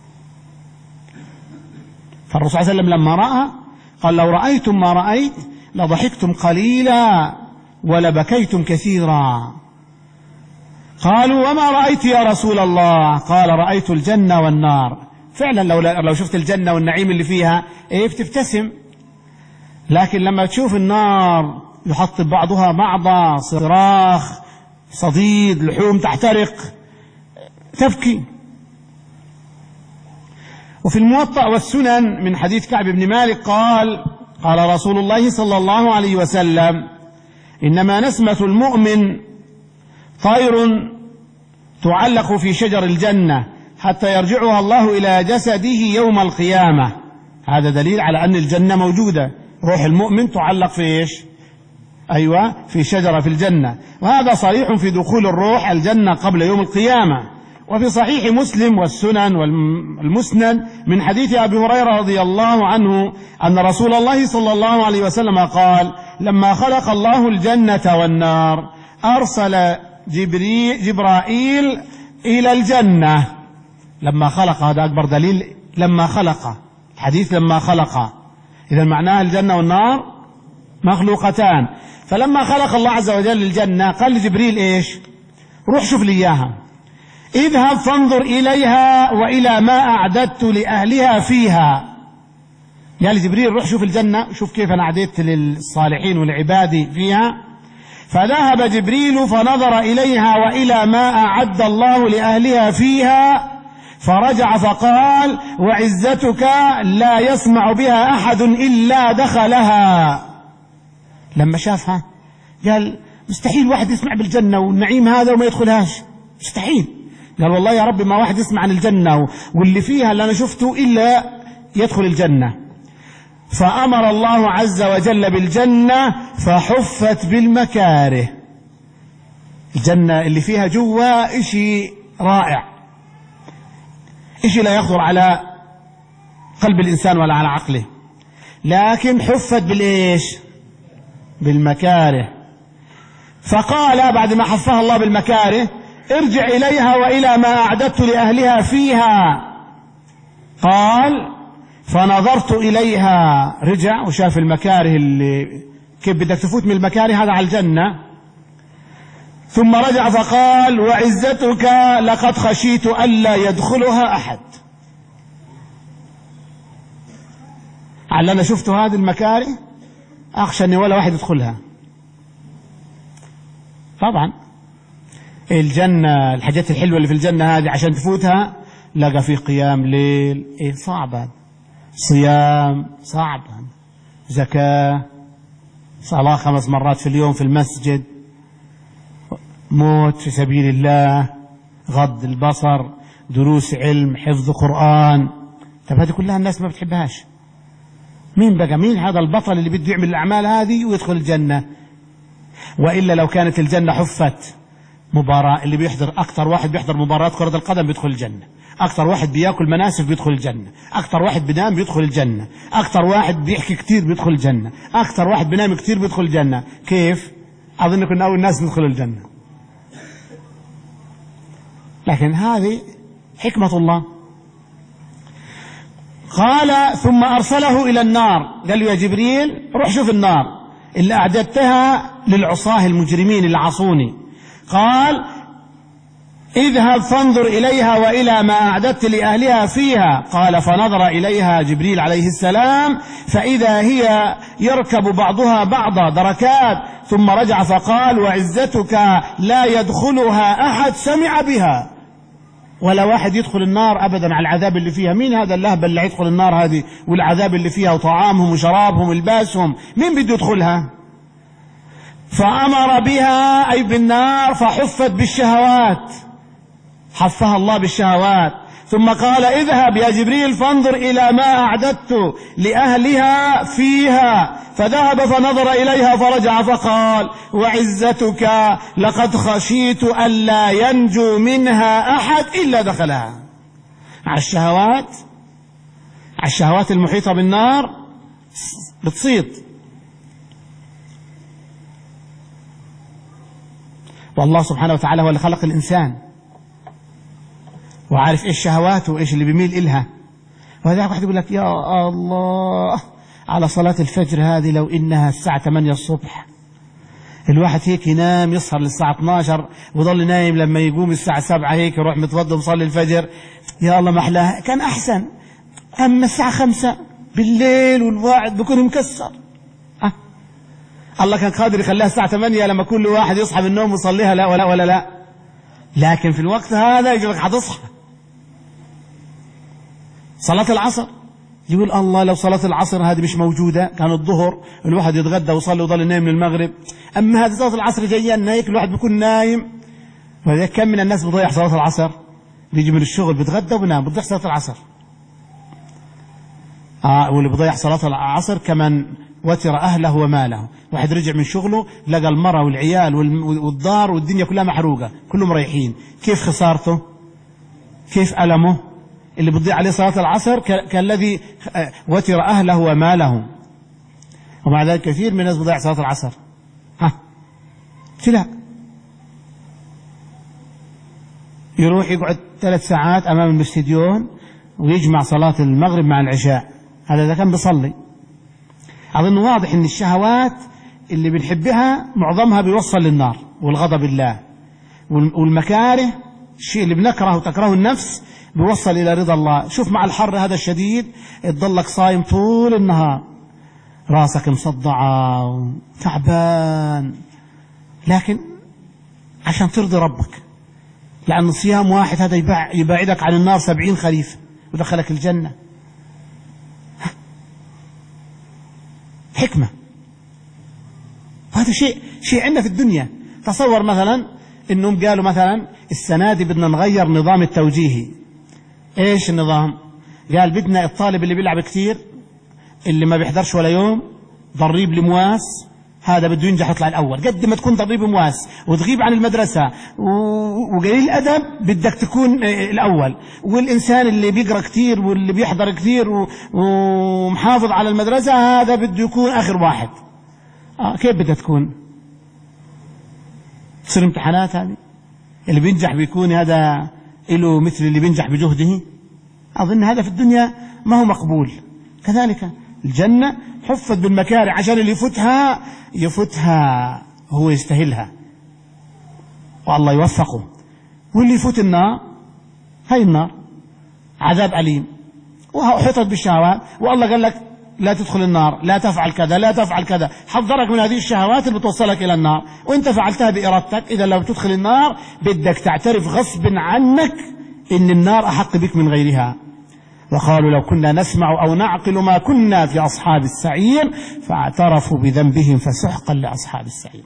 فالرسول صلى الله عليه وسلم لما رأى قال لو رأيتم ما رأيت لضحكتم قليلا ولبكيتم كثيرا. قالوا وما رأيت يا رسول الله؟ قال رأيت الجنة والنار. فعلا لو لو شفت الجنة والنعيم اللي فيها ايه بتبتسم، لكن لما تشوف النار يحطب بعضها بعضا، صراخ، صديد، لحوم تحترق، تبكي. وفي الموطأ والسنن من حديث كعب بن مالك قال قال رسول الله صلى الله عليه وسلم إنما نسمة المؤمن طير تعلق في شجر الجنة حتى يرجعها الله إلى جسده يوم القيامة. هذا دليل على أن الجنة موجودة. روح المؤمن تعلق في إيش؟ أيوة في شجرة في الجنة، وهذا صريح في دخول الروح الجنة قبل يوم القيامة. وفي صحيح مسلم والسنن والمسند من حديث أبي هريرة رضي الله عنه أن رسول الله صلى الله عليه وسلم قال لما خلق الله الجنة والنار أرسل جبرائيل إلى الجنة. لما خلق، هذا أكبر دليل، لما خلق، الحديث لما خلق، إذا معناها الجنة والنار مخلوقتان. فلما خلق الله عز وجل الجنة قال لجبريل إيش؟ روح شوف لي إياها، اذهب فانظر إليها وإلى ما أعددت لأهلها فيها. قال جبريل روح شوف الجنة، شوف كيف أنا أعددت للصالحين والعباد فيها. فذهب جبريل فنظر إليها وإلى ما أعد الله لأهلها فيها، فرجع فقال وعزتك لا يسمع بها أحد إلا دخلها. لما شافها قال مستحيل واحد يسمع بالجنة والنعيم هذا وما يدخلهاش، مستحيل. قال والله يا رب ما واحد يسمع عن الجنة واللي فيها اللي أنا شفته إلا يدخل الجنة. فأمر الله عز وجل بالجنة فحفت بالمكاره. الجنة اللي فيها جوا إشي رائع، إشي لا يخطر على قلب الإنسان ولا على عقله، لكن حفت بالإيش؟ بالمكاره. فقال بعد ما حفها الله بالمكاره ارجع إليها وإلى ما أعددت لأهلها فيها. قال فنظرت إليها، رجع وشاف المكاره اللي كيف بدك تفوت من المكاره هذا على الجنة. ثم رجع فقال وعزتك لقد خشيت ألا يدخلها أحد. على أنا شفت هذه المكاره أخشى أن ولا واحد يدخلها. طبعا الجنة الحاجات الحلوة اللي في الجنة هذه عشان تفوتها لقى في قيام ليل، إيه صعبة، صيام صعب، زكاة، صلاة خمس مرات في اليوم في المسجد، موت في سبيل الله، غض البصر، دروس علم، حفظ قرآن. طب هذه كلها الناس ما بتحبهاش. مين بقى مين هذا البطل اللي بده يعمل الأعمال هذه ويدخل الجنة؟ وإلا لو كانت الجنة حفت مباراة، اللي بيحضر أكثر واحد بيحضر مباراة كرة القدم بيدخل الجنة، أكثر واحد بياكل مناسف بيدخل الجنة، أكثر واحد بينام بيدخل الجنة، أكثر واحد بيحكي كتير بيدخل الجنة، أكثر واحد بينام كتير بيدخل الجنة. كيف؟ أظن كنا أول الناس ندخل الجنة. لكن هذه حكمة الله. قال ثم أرسله إلى النار، قال له يا جبريل روح شوف النار اللي أعددتها للعصاه المجرمين اللي عصوني. قال اذهب فانظر إليها وإلى ما أعددت لأهلها فيها. قال فنظر إليها جبريل عليه السلام فإذا هي يركب بعضها بعضا دركات، ثم رجع فقال وعزتك لا يدخلها أحد سمع بها. ولا واحد يدخل النار أبدا على العذاب اللي فيها. مين هذا اللهب اللي يدخل النار هذه والعذاب اللي فيها وطعامهم وشرابهم ولباسهم؟ مين بده يدخلها؟ فأمر بها أي بالنار فحفت بالشهوات، حفها الله بالشهوات. ثم قال اذهب يا جبريل فانظر إلى ما أعددت لأهلها فيها. فذهب فنظر إليها فرجع فقال وعزتك لقد خشيت ألا ينجو منها أحد إلا دخلها. على الشهوات، على الشهوات المحيطة بالنار بتصيد. والله سبحانه وتعالى هو اللي خلق الإنسان وعارف إيش شهواته وإيش اللي بيميل إلها. وهذا واحد يقول لك يا الله على صلاة الفجر هذه لو إنها الساعة ثمانية الصبح، الواحد هيك ينام يسهر للساعة اثني عشر وظل نايم لما يقوم الساعة سبعة هيك يروح متوضى ومصلي الفجر، يا الله ما أحلاها، كان أحسن. أما الساعة خمسة بالليل والواحد بيكون مكسر. أه؟ الله كان قادر يخليها الساعة ثمانية لما كل واحد يصحى من النوم ويصليها، لا ولا ولا لا، لكن في الوقت هذا يقول لك حتصحى. صلاة العصر يقول الله لو صلاة العصر هذه مش موجودة كان الظهر الواحد يتغدى ويصلي ويضل نايم من المغرب. أما هذه صلاة العصر جاية لنا هيك الواحد بيكون نايم. ولذلك كم من الناس بيضيع صلاة العصر، بيجي من الشغل بيتغدى وبنام بيضيع صلاة العصر. آه واللي بيضيع صلاة العصر كمان وتر أهله وماله، واحد رجع من شغله لقى المرأة والعيال والدار والدنيا كلها محروقة كلهم مريحين، كيف خسارته؟ كيف ألمه؟ اللي بتضيع عليه صلاة العصر كالذي وتر أهله وماله. ومع ذلك كثير من الناس بتضيع صلاة العصر. ها لا يروح يقعد ثلاث ساعات أمام المستديون ويجمع صلاة المغرب مع العشاء، هذا إذا كان بيصلي. أظن واضح أن الشهوات اللي بنحبها معظمها بيوصل للنار والغضب الله، والمكاره الشيء اللي بنكره وتكره النفس بيوصل إلى رضا الله. شوف مع الحر هذا الشديد تضلك صايم طول النهار، راسك مصدعة وتعبان، لكن عشان ترضي ربك، لأن الصيام واحد هذا يباعدك عن النار سبعين خريف ودخلك الجنة. حكمة. هذا شيء شيء عندنا في الدنيا. تصور مثلا إنهم قالوا مثلا السنة دي بدنا نغير نظام التوجيهي. إيش النظام؟ قال بدنا الطالب اللي بيلعب كتير، اللي ما بيحضرش ولا يوم، ضريب لمواس، هذا بده ينجح يطلع الأول. قد ما تكون ضريب مواس وتغيب عن المدرسة وقليل الأدب بدك تكون الأول، والإنسان اللي بيقرأ كتير واللي بيحضر كتير ومحافظ على المدرسة هذا بده يكون آخر واحد. آه كيف بدها تكون؟ تصير امتحانات هذه اللي بينجح بيكون هذا له مثل اللي بينجح بجهده. أظن هذا في الدنيا ما هو مقبول. كذلك الجنة حفت بالمكاره عشان اللي يفوتها يفوتها هو يستاهلها والله يوفقه، واللي يفوت النار هاي النار عذاب أليم وحطت بالشهوات، والله قال لك لا تدخل النار، لا تفعل كذا، لا تفعل كذا، حذرك من هذه الشهوات اللي بتوصلك إلى النار، وانت فعلتها بإرادتك. إذا لو تدخل النار بدك تعترف غصب عنك إن النار أحق بك من غيرها. وقالوا لو كنا نسمع أو نعقل ما كنا في أصحاب السعير فاعترفوا بذنبهم فسحقا لأصحاب السعير.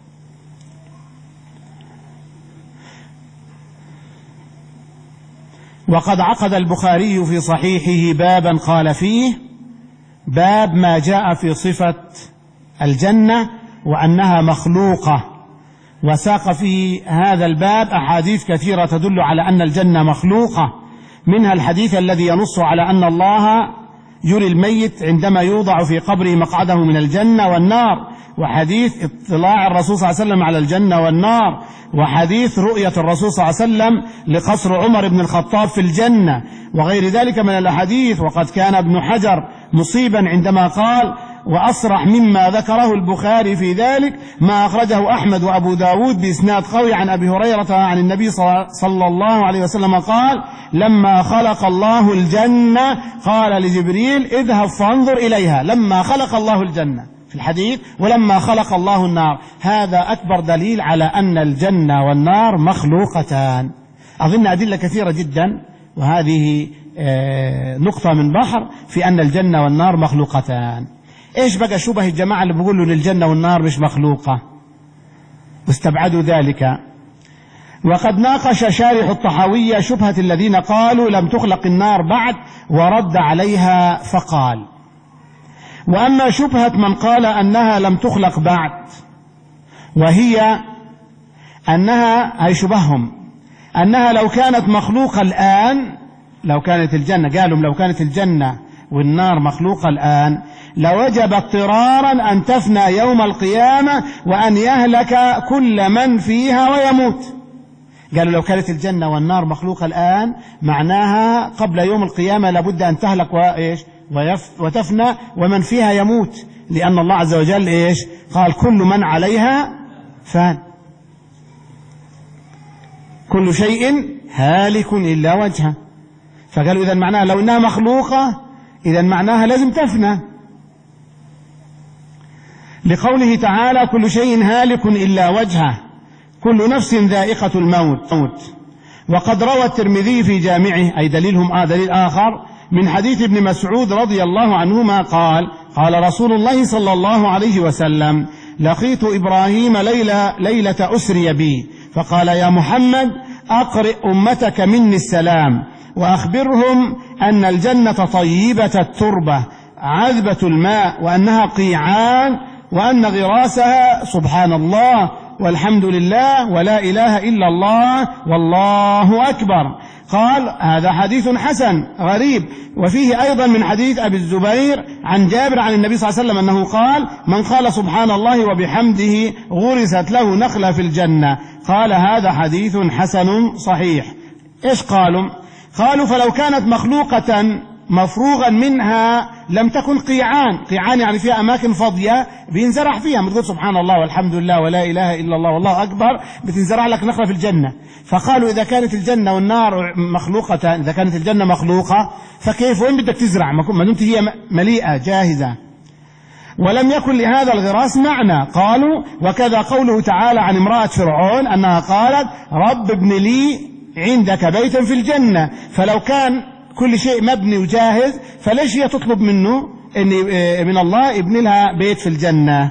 وقد عقد البخاري في صحيحه بابا قال فيه باب ما جاء في صفة الجنة وأنها مخلوقة، وساق في هذا الباب أحاديث كثيرة تدل على أن الجنة مخلوقة، منها الحديث الذي ينص على أن الله يري الميت عندما يوضع في قبره مقعده من الجنة والنار، وحديث اطلاع الرسول صلى الله عليه وسلم على الجنة والنار، وحديث رؤية الرسول صلى الله عليه وسلم لقصر عمر بن الخطاب في الجنة، وغير ذلك من الأحاديث. وقد كان ابن حجر مصيبا عندما قال وأصرح مما ذكره البخاري في ذلك ما أخرجه أحمد وأبو داود بإسناد قوي عن أبي هريرة عن النبي صلى الله عليه وسلم قال لما خلق الله الجنة قال لجبريل اذهب فانظر إليها، لما خلق الله الجنة في الحديث ولما خلق الله النار. هذا أكبر دليل على أن الجنة والنار مخلوقتان. أظن أدلة كثيرة جدا، وهذه نقطة من بحر في أن الجنة والنار مخلوقتان. إيش بقى شبه الجماعة اللي بيقولوا إن الجنة والنار مش مخلوقة واستبعدوا ذلك؟ وقد ناقش شارح الطحاوية شبهة الذين قالوا لم تخلق النار بعد ورد عليها فقال وأما شبهة من قال أنها لم تخلق بعد وهي أنها أي شبههم أنها لو كانت مخلوقة الآن، لو كانت الجنة قالوا لو كانت الجنة والنار مخلوقة الآن لوجب اضطرارا أن تفنى يوم القيامة وأن يهلك كل من فيها ويموت. قالوا لو كانت الجنة والنار مخلوقة الآن معناها قبل يوم القيامة لابد أن تهلك وإيش وتفنى ومن فيها يموت، لأن الله عز وجل إيش قال؟ كل من عليها فان، كل شيء هالك إلا وجهه. فقالوا إذا معناها لو إنها مخلوقة إذا معناها لازم تفنى، لقوله تعالى كل شيء هالك إلا وجهه كل نفس ذائقة الموت. وقد روى الترمذي في جامعه، أي دليلهم آه دليل آخر، من حديث ابن مسعود رضي الله عنهما قال قال رسول الله صلى الله عليه وسلم لقيت إبراهيم ليلة, ليلة أسري بي فقال يا محمد أقرئ أمتك مني السلام وأخبرهم أن الجنة طيبة التربة عذبة الماء وأنها قيعان وأن غراسها سبحان الله والحمد لله ولا إله إلا الله والله أكبر. قال هذا حديث حسن غريب. وفيه أيضا من حديث أبي الزبير عن جابر عن النبي صلى الله عليه وسلم أنه قال من قال سبحان الله وبحمده غرست له نخلة في الجنة. قال هذا حديث حسن صحيح. إيش قالوا؟ قالوا فلو كانت مخلوقة مفروغا منها لم تكن قيعان. قيعان يعني فيها أماكن فاضية بينزرع فيها، ما تقول سبحان الله والحمد لله ولا إله إلا الله والله أكبر بتنزرع لك نخلة في الجنة. فقالوا إذا كانت الجنة والنار مخلوقة، إذا كانت الجنة مخلوقة فكيف وين بدك تزرع ما دمت هي مليئة جاهزة؟ ولم يكن لهذا الغراس معنى. قالوا وكذا قوله تعالى عن امرأة فرعون أنها قالت رب ابن لي عندك بيتا في الجنة. فلو كان كل شيء مبني وجاهز فليش هي تطلب منه إن من الله ابن لها بيت في الجنة؟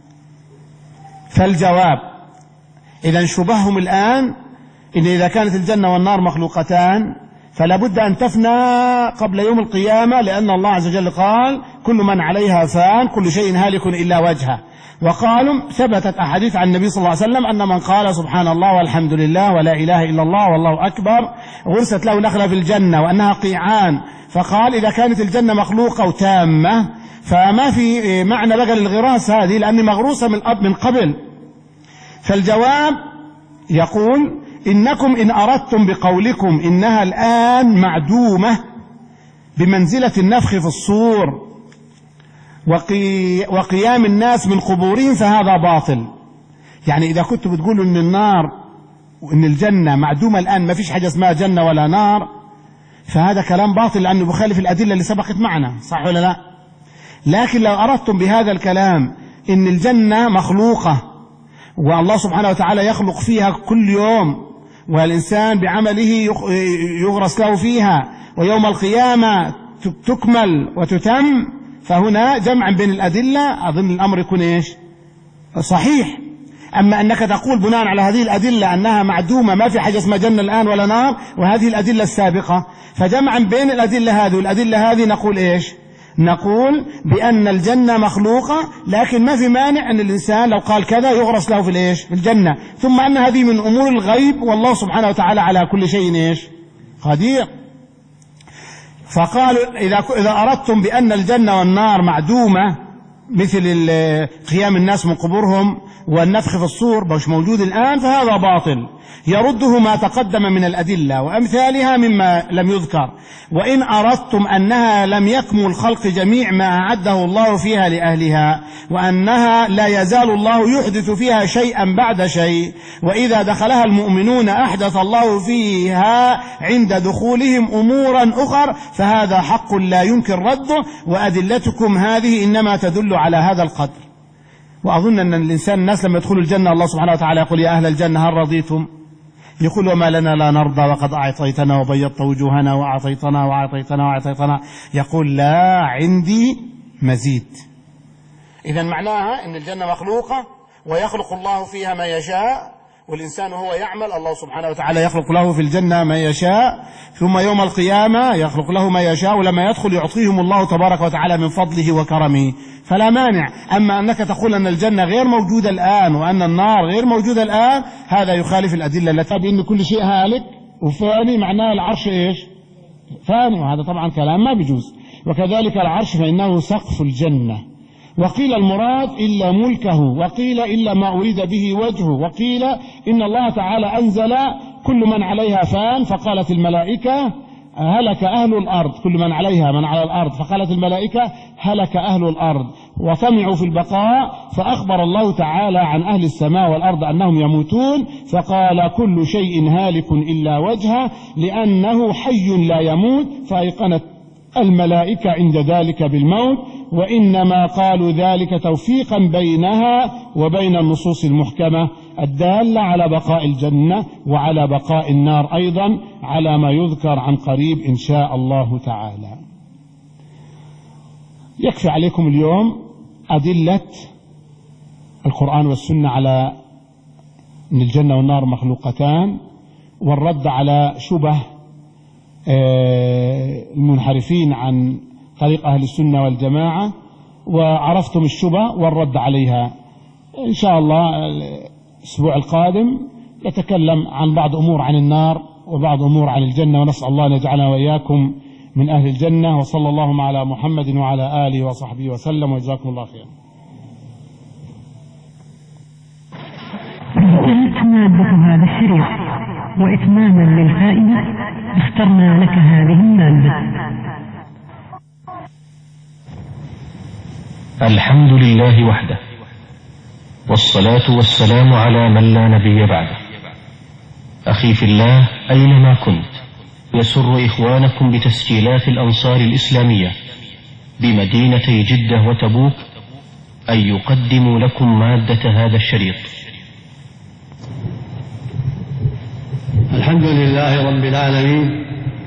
فالجواب إذا شبههم الآن إن إذا كانت الجنة والنار مخلوقتان فلا بد أن تفنى قبل يوم القيامة، لأن الله عز وجل قال كل من عليها فان كل شيء هالك إلا وجهه. وقالوا ثبتت أحاديث عن النبي صلى الله عليه وسلم أن من قال سبحان الله والحمد لله ولا إله إلا الله والله أكبر غرست له نخلة في الجنة وأنها قيعان. فقال إذا كانت الجنة مخلوقة وتامة فما في معنى بقى للغراس هذه لأني مغروسة من من قبل. فالجواب يقول إنكم إن أردتم بقولكم إنها الآن معدومة بمنزلة النفخ في الصور وقي وقيام الناس من قبورهم فهذا باطل. يعني إذا كنتم بتقولوا إن النار وإن الجنة معدومة الآن ما فيش حاجة اسمها جنة ولا نار فهذا كلام باطل لأنه بخالف الأدلة اللي سبقت معنا، صح ولا لا؟ لكن لو أردتم بهذا الكلام إن الجنة مخلوقة والله سبحانه وتعالى يخلق فيها كل يوم والإنسان بعمله يغرس له فيها ويوم القيامة تكمل وتتم، فهنا جمع بين الأدلة أظن الأمر يكون إيش؟ صحيح. أما أنك تقول بناء على هذه الأدلة أنها معدومة ما في حاجة اسمها جنة الآن ولا نار وهذه الأدلة السابقة، فجمعا بين الأدلة هذه والأدلة هذه نقول إيش؟ نقول بأن الجنة مخلوقة لكن ما في مانع أن الإنسان لو قال كذا يغرس له في الإيش؟ في الجنة. ثم أن هذه من أمور الغيب والله سبحانه وتعالى على كل شيء إيش؟ قدير. فقالوا إذا إذا أردتم بأن الجنة والنار معدومة مثل قيام الناس من قبورهم والنفخ في الصور مش موجود الآن فهذا باطل يرده ما تقدم من الأدلة وأمثالها مما لم يذكر. وإن أردتم أنها لم يكمل خلق جميع ما أعده الله فيها لأهلها وأنها لا يزال الله يحدث فيها شيئا بعد شيء وإذا دخلها المؤمنون أحدث الله فيها عند دخولهم أمورا أخر فهذا حق لا يمكن رده وأدلتكم هذه إنما تدل على هذا القدر. وأظن أن الإنسان الناس لما يدخلوا الجنة الله سبحانه وتعالى يقول يا أهل الجنة هل رضيتم؟ يقول وما لنا لا نرضى وقد أعطيتنا وبيضت وجوهنا وأعطيتنا وأعطيتنا وأعطيتنا. يقول لا عندي مزيد. إذا معناها أن الجنة مخلوقة ويخلق الله فيها ما يشاء والإنسان هو يعمل الله سبحانه وتعالى يخلق له في الجنة ما يشاء ثم يوم القيامة يخلق له ما يشاء ولما يدخل يعطيهم الله تبارك وتعالى من فضله وكرمه فلا مانع. أما أنك تقول أن الجنة غير موجودة الآن وأن النار غير موجودة الآن هذا يخالف الأدلة التي بأن كل شيء هالك وفاني معناه العرش إيش؟ فاني. وهذا طبعا كلام ما بيجوز. وكذلك العرش فإنه سقف الجنة. وقيل المراد إلا ملكه وقيل إلا ما أريد به وجهه وقيل إن الله تعالى أنزل كل من عليها فان فقالت الملائكة هلك أهل الأرض، كل من عليها من على الأرض، فقالت الملائكة هلك أهل الأرض وطمعوا في البقاء، فأخبر الله تعالى عن أهل السماء والأرض أنهم يموتون، فقال كل شيء هالك إلا وجهه لأنه حي لا يموت، فأيقنت الملائكة عند ذلك بالموت، وإنما قالوا ذلك توفيقا بينها وبين النصوص المحكمة الدالة على بقاء الجنة وعلى بقاء النار أيضا، على ما يذكر عن قريب إن شاء الله تعالى. يكفي عليكم اليوم أدلة القرآن والسنة على أن الجنة والنار مخلوقتان، والرد على شبه المنحرفين عن طريق أهل السنة والجماعة، وعرفتم الشبه والرد عليها. إن شاء الله الأسبوع القادم يتكلم عن بعض أمور عن النار وبعض أمور عن الجنة، ونسأل الله أن يجعلنا وإياكم من أهل الجنة. وصلى الله على محمد وعلى آله وصحبه وسلم، وجزاكم الله خيرا. مادة هذا الشريط، وإتماما للفائدة اخترنا لك هذه المادة. الحمد لله وحده، والصلاة والسلام على من لا نبي بعده. أخي في الله، أينما كنت، يسر إخوانكم بتسجيلات الأنصار الإسلامية بمدينتي جدة وتبوك أن يقدموا لكم مادة هذا الشريط. الحمد لله رب العالمين،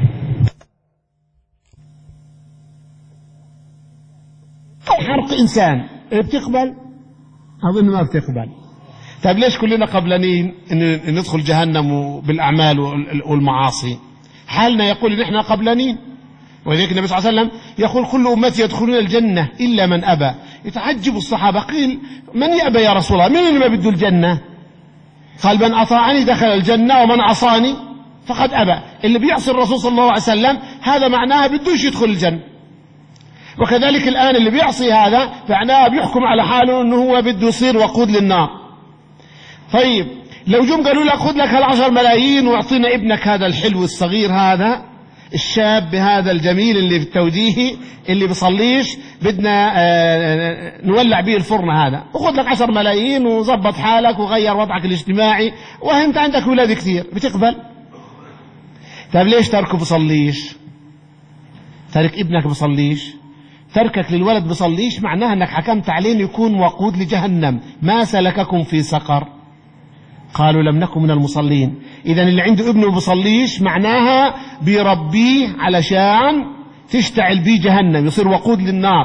حرق إنسان بتقبل؟ أظن ما بتقبل. طيب ليش كلنا قبلانين إن ندخل جهنم بالأعمال والمعاصي؟ حالنا يقول إن إحنا قبلانين، ولذلك النبي صلى الله عليه وسلم يقول كل أمتي يدخلون الجنة إلا من أبى. يتعجب الصحابة، قيل من يأبى يا رسول الله؟ من اللي ما بده الجنة؟ قال من أطاعني دخل الجنة ومن عصاني فقد أبى. اللي بيعصي الرسول صلى الله عليه وسلم هذا معناها بدوش يدخل الجنة. وكذلك الآن اللي بيعصي هذا معناه بيحكم على حاله أنه هو بده يصير وقود للنار. طيب لو جم قالوا لك خذ لك هالعشر ملايين واعطينا ابنك هذا الحلو الصغير، هذا الشاب هذا الجميل اللي في التوجيهي اللي بيصليش، بدنا نولع به الفرن هذا، وخذ لك عشر ملايين وظبط حالك وغير وضعك الاجتماعي، وانت عندك اولاد كثير، بتقبل؟ طيب ليش تركه بصليش؟ ترك ابنك بصليش، تركك للولد بصليش، معناها انك حكمت عليه انه يكون وقود لجهنم. ما سلككم في سقر؟ قالوا لم نكن من المصلين. إذن اللي عنده ابنه بصليش معناها بيربيه علشان تشتعل بيه جهنم، يصير وقود للنار.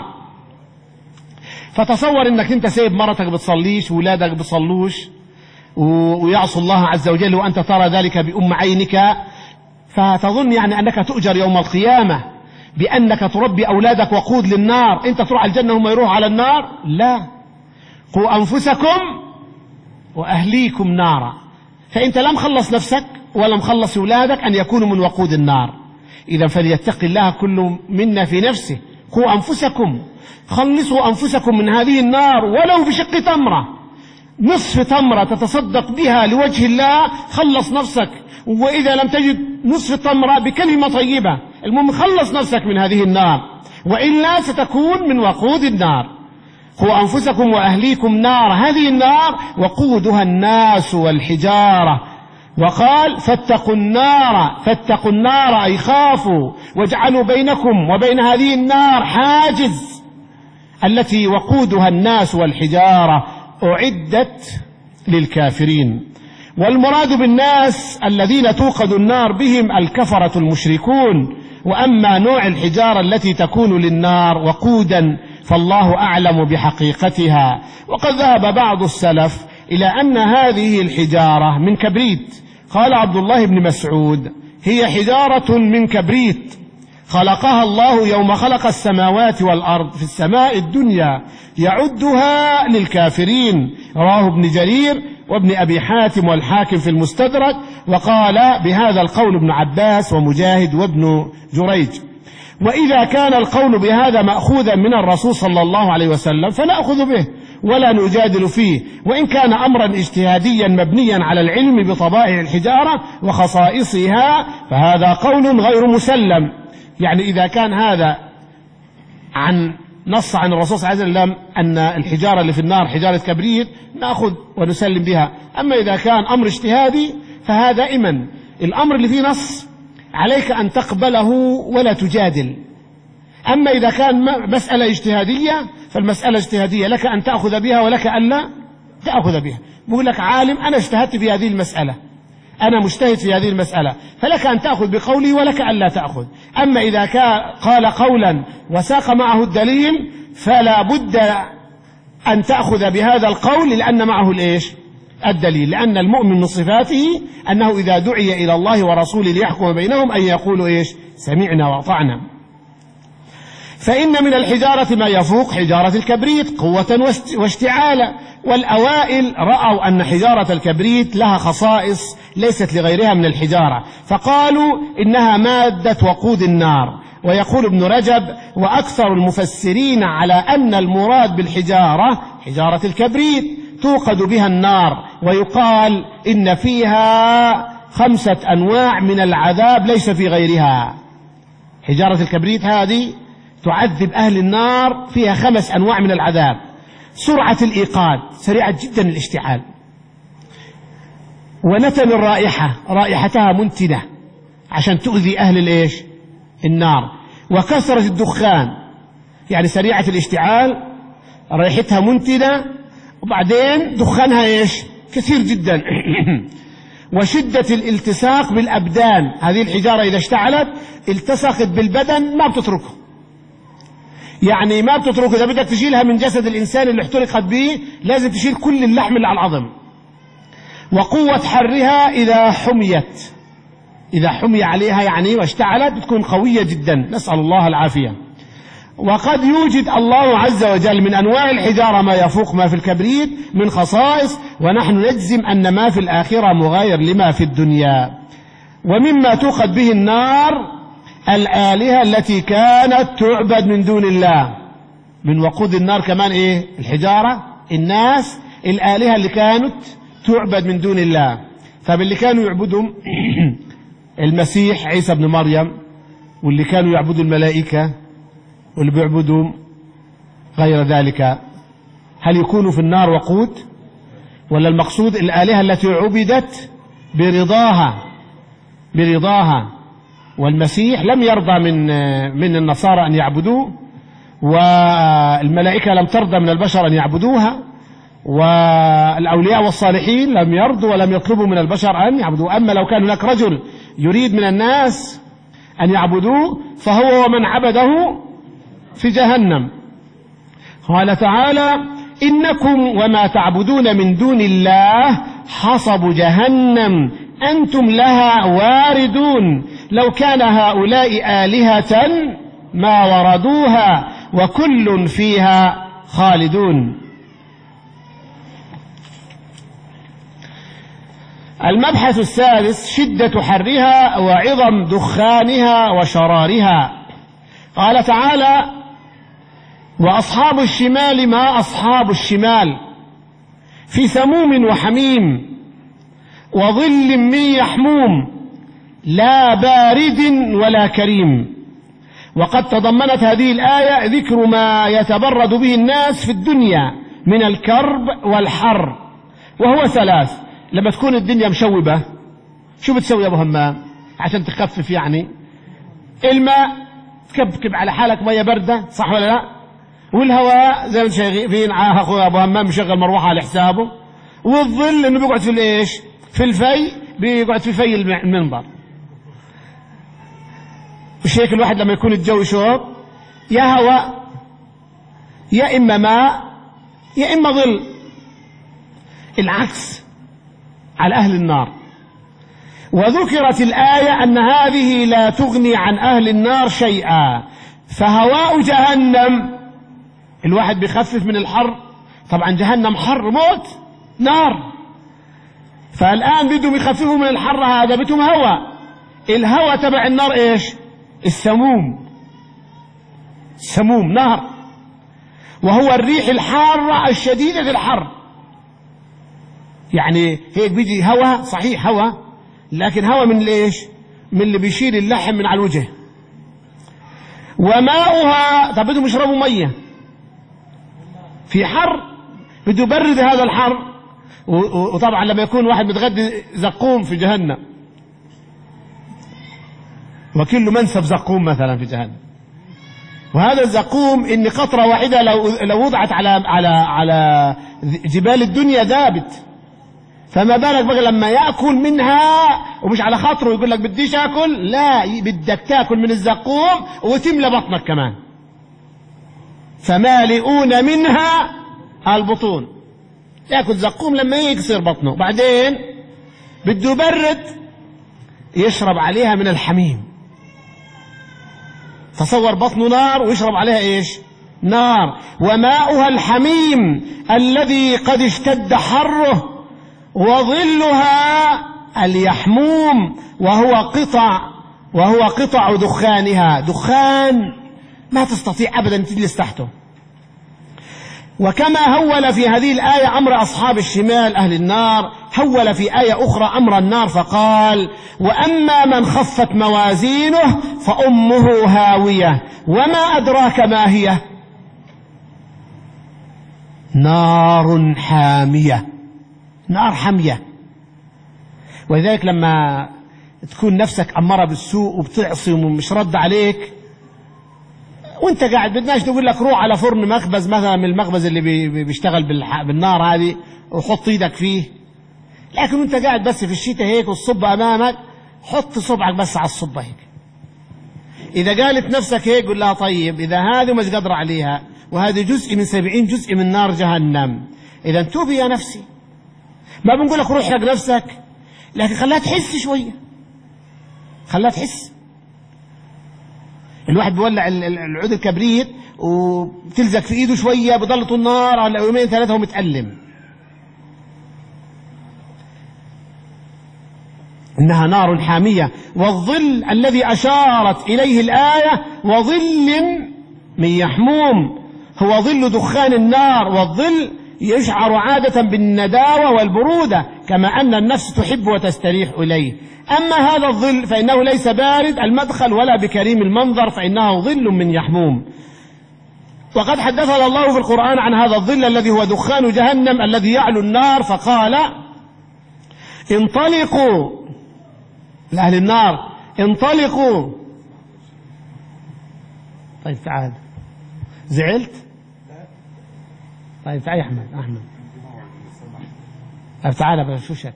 فتصور انك انت سايب مرتك بتصليش وولادك بصلوش ويعصوا الله عز وجل وانت ترى ذلك بأم عينك، فتظن يعني انك تؤجر يوم القيامة بأنك تربي أولادك وقود للنار، انت تروح على الجنة وهم يروحوا على النار. لا، قوا أنفسكم وأهليكم نارا. فأنت لا مخلص نفسك ولا مخلص أولادك أن يكونوا من وقود النار. إذا فليتق الله كل منا في نفسه. قوا أنفسكم، خلصوا أنفسكم من هذه النار ولو بشق تمرة، نصف تمرة تتصدق بها لوجه الله، خلص نفسك. وإذا لم تجد نصف تمرة بكلمة طيبة، المهم خلص نفسك من هذه النار، وإلا ستكون من وقود النار. قوا أنفسكم وأهليكم نار، هذه النار وقودها الناس والحجارة. وقال فاتقوا النار، فاتقوا النار أي خافوا، واجعلوا بينكم وبين هذه النار حاجز التي وقودها الناس والحجارة، أعدت للكافرين. والمراد بالناس الذين توقد النار بهم الكفرة المشركون. وأما نوع الحجارة التي تكون للنار وقودا فالله أعلم بحقيقتها. وقد ذهب بعض السلف إلى أن هذه الحجارة من كبريت. قال عبد الله بن مسعود هي حجارة من كبريت خلقها الله يوم خلق السماوات والأرض في السماء الدنيا، يعدها للكافرين. رواه ابن جرير وابن أبي حاتم والحاكم في المستدرك. وقال بهذا القول ابن عباس ومجاهد وابن جريج. وإذا كان القول بهذا مأخوذا من الرسول صلى الله عليه وسلم فنأخذ به، ولا نجادل فيه، وإن كان أمرا اجتهاديا مبنيا على العلم بطبائع الحجارة وخصائصها فهذا قول غير مسلم. يعني إذا كان هذا عن نص عن الرسول صلى الله عليه وسلم أن الحجارة اللي في النار حجارة كبريت نأخذ ونسلم بها. أما إذا كان أمر اجتهادي فهذا دائما الأمر اللي فيه نص عليك أن تقبله ولا تجادل. أما إذا كان مسألة اجتهادية فالمسألة اجتهادية لك أن تأخذ بها ولك أن لا تأخذ بها. بقول لك عالم أنا اجتهدت في هذه المسألة، أنا مجتهد في هذه المسألة، فلك أن تأخذ بقولي ولك أن لا تأخذ. أما إذا قال قولا وساق معه الدليل فلا بد أن تأخذ بهذا القول لأن معه الإيش؟ الدليل. لأن المؤمن من صفاته أنه إذا دعي إلى الله ورسوله ليحكم بينهم أن يقولوا إيش؟ سمعنا وأطعنا. فإن من الحجارة ما يفوق حجارة الكبريت قوة واشتعالا، والأوائل رأوا أن حجارة الكبريت لها خصائص ليست لغيرها من الحجارة فقالوا إنها مادة وقود النار. ويقول ابن رجب وأكثر المفسرين على أن المراد بالحجارة حجارة الكبريت توقد بها النار، ويقال إن فيها خمسة أنواع من العذاب ليس في غيرها. حجارة الكبريت هذه تعذب أهل النار، فيها خمس أنواع من العذاب. سرعة الإيقاد، سريعة جدا الاشتعال، ونتن الرائحة، رائحتها منتنة عشان تؤذي أهل الإيش؟ النار. وكثرة الدخان، يعني سريعة الاشتعال رائحتها منتنة وبعدين دخانها إيش؟ كثير جدا. وشدة الالتصاق بالأبدان، هذه الحجارة إذا اشتعلت التصقت بالبدن ما بتتركه، يعني ما بتتركه. إذا بدك تشيلها من جسد الإنسان اللي احترقت به لازم تشيل كل اللحم اللي على العظم. وقوة حرها إذا حميت، إذا حمي عليها يعني واشتعلت بتكون قوية جدا، نسأل الله العافية. وقد يوجد الله عز وجل من أنواع الحجارة ما يفوق ما في الكبريت من خصائص، ونحن نجزم أن ما في الآخرة مغاير لما في الدنيا. ومما توقد به النار الآلهة التي كانت تعبد من دون الله. من وقود النار كمان إيه؟ الحجارة، الناس، الآلهة اللي كانت تعبد من دون الله. فباللي كانوا يعبدهم المسيح عيسى بن مريم، واللي كانوا يعبدوا الملائكة، واللي بيعبدوا غير ذلك، هل يكونوا في النار وقود؟ ولا المقصود الآلهة التي عبدت برضاها برضاها والمسيح لم يرضى من من النصارى أن يعبدوه، والملائكة لم ترضى من البشر أن يعبدوها، والأولياء والصالحين لم يرضوا ولم يطلبوا من البشر أن يعبدوه. أما لو كان هناك رجل يريد من الناس أن يعبدوه فهو ومن عبده في جهنم. قال تعالى إنكم وما تعبدون من دون الله حصب جهنم أنتم لها واردون لو كان هؤلاء آلهة ما وردوها وكل فيها خالدون. المبحث السادس شدة حرها وعظم دخانها وشرارها. قال تعالى وأصحاب الشمال ما أصحاب الشمال في سموم وحميم وظل من يحموم لا بارد ولا كريم. وقد تضمنت هذه الآية ذكر ما يتبرد به الناس في الدنيا من الكرب والحر، وهو ثلاث. لما تكون الدنيا مشوبة شو بتسوي يا أبو همام عشان تخفف؟ يعني الماء تكبكب على حالك مية باردة، صح ولا لا؟ والهواء زي ما شايفين أخويا أبو همام مشغل مروحة على حسابه، والظل إنه بيقعد في الإيش؟ في الفي، بيقعد في في المنبر. مش هيك الواحد لما يكون الجو شوب يا هواء يا إما ماء يا إما ظل، العكس على أهل النار. وذكرت الآية أن هذه لا تغني عن أهل النار شيئا، فهواء جهنم الواحد بيخفف من الحر، طبعا جهنم حر موت نار، فالآن بدهم يخففوا من الحر هذا بدهم هواء. الهواء تبع النار إيش؟ السموم، سموم نار. وهو الريح الحارة الشديدة الحر. يعني هيك بيجي هواء، صحيح هواء، لكن هواء من ليش؟ من اللي بيشيل اللحم من على الوجه. وماؤها، طب بدهم يشربوا مية في حر، بده يبرد هذا الحر. وطبعا لما يكون واحد متغدي زقوم في جهنم، وكله منسف زقوم مثلا في جهنم، وهذا الزقوم ان قطرة واحدة لو لو وضعت على على على جبال الدنيا ذابت، فما بالك بقى لما يأكل منها ومش على خاطره يقول لك بديش أكل، لا، بدك تأكل من الزقوم وتملى بطنك كمان. فمالئون منها البطون، يأكل زقوم لما يكسر بطنه. بعدين بده برد يشرب عليها من الحميم. تصور بطنه نار ويشرب عليها ايش؟ نار. وماؤها الحميم الذي قد اشتد حره، وظلها اليحموم وهو قطع وهو قطع دخانها، دخان ما تستطيع أبدا تجلس تحته. وكما هول في هذه الآية أمر أصحاب الشمال أهل النار، هول في آية أخرى أمر النار فقال: وأما من خفت موازينه فأمه هاوية وما أدراك ما هي، نار حامية، نار حامية. ولذلك لما تكون نفسك أمارة بالسوء وبتعصي ومش رد عليك وانت قاعد، بدناش نقول لك روح على فرن مخبز مثلا من المخبز اللي بيشتغل بالنار هذه وحط ايدك فيه، لكن وانت قاعد بس في الشتاء هيك والصبة امامك، حط صبعك بس على الصبة هيك. اذا قالت نفسك هيك قل لها طيب اذا هذه مش قادرة عليها وهذه جزء من سبعين جزء من نار جهنم، اذا توبي يا نفسي. ما بنقول لك روح حق نفسك، لكن خليها تحس شوية، خليها تحس. الواحد بيولع العود الكبريت وبتلزق في ايده شوية، بضل طول النار على يومين ثلاثة ومتألم. إنها نار حامية. والظل الذي أشارت إليه الآية وظل من يحموم هو ظل دخان النار، والظل يشعر عادة بالنداوة والبرودة كما أن النفس تحب وتستريح إليه. أما هذا الظل فإنه ليس بارد المدخل ولا بكريم المنظر، فإنه ظل من يحموم. وقد حدثنا الله في القرآن عن هذا الظل الذي هو دخان جهنم الذي يعلو النار، فقال: انطلقوا لأهل النار، انطلقوا. طيب تعال، زعلت؟ طيب تعال يا أحمد، أحمد طيب تعال بشوشك.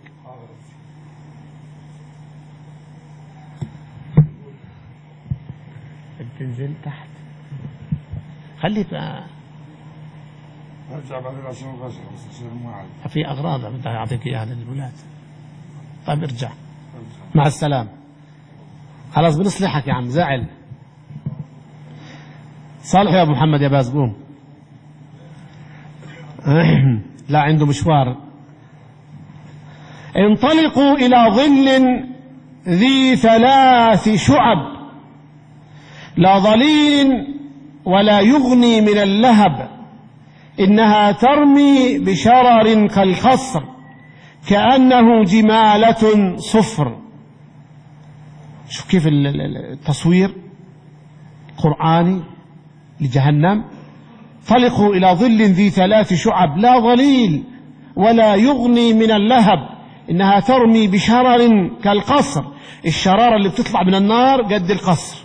تنزل تحت، خلي بقى ارجع بعدين عشان الغسل بس تصير معي في اغراض بدي اعطيك اياها للولاد. طيب ارجع، مع السلامه. خلاص بنصلحك يا عم، زعل. صالح يا ابو محمد يا باز قوم. لا عنده مشوار. انطلقوا الى ظل ذي ثلاث شعب لا ظليل ولا يغني من اللهب، إنها ترمي بشرر كالقصر كأنه جمالة صفر. شوف كيف التصوير القرآني لجهنم. طلقوا إلى ظل ذي ثلاث شعب لا ظليل ولا يغني من اللهب، إنها ترمي بشرر كالقصر. الشرارة اللي بتطلع من النار قد القصر،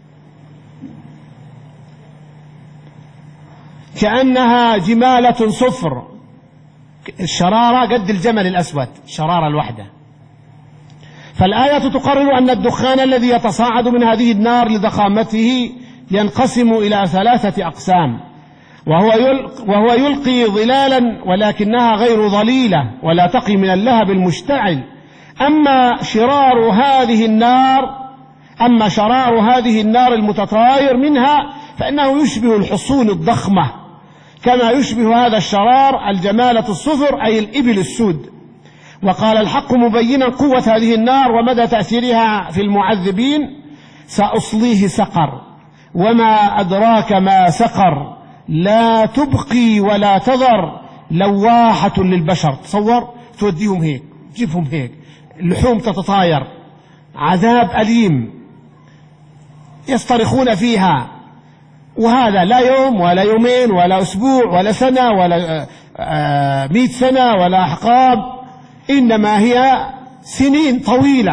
كأنها جمالة صفر. الشرارة قد الجمل الأسود، شرارة الوحدة. فالآية تقرر أن الدخان الذي يتصاعد من هذه النار لضخامته ينقسم إلى ثلاثة أقسام، وهو يلقي, وهو يلقي ظلالا ولكنها غير ظليلة ولا تقي من اللهب المشتعل. أما شرار هذه النار أما شرار هذه النار المتطاير منها فإنه يشبه الحصون الضخمة، كما يشبه هذا الشرار الجمالة الصفر أي الإبل السود. وقال الحق مبينا قوة هذه النار ومدى تأثيرها في المعذبين: سأصليه سقر وما أدراك ما سقر، لا تبقي ولا تذر لواحة للبشر. تصور توديهم هيك تجيبهم هيك، اللحوم تتطاير، عذاب أليم يصطرخون فيها، وهذا لا يوم ولا يومين ولا أسبوع ولا سنة ولا مئة سنة ولا أحقاب، إنما هي سنين طويلة.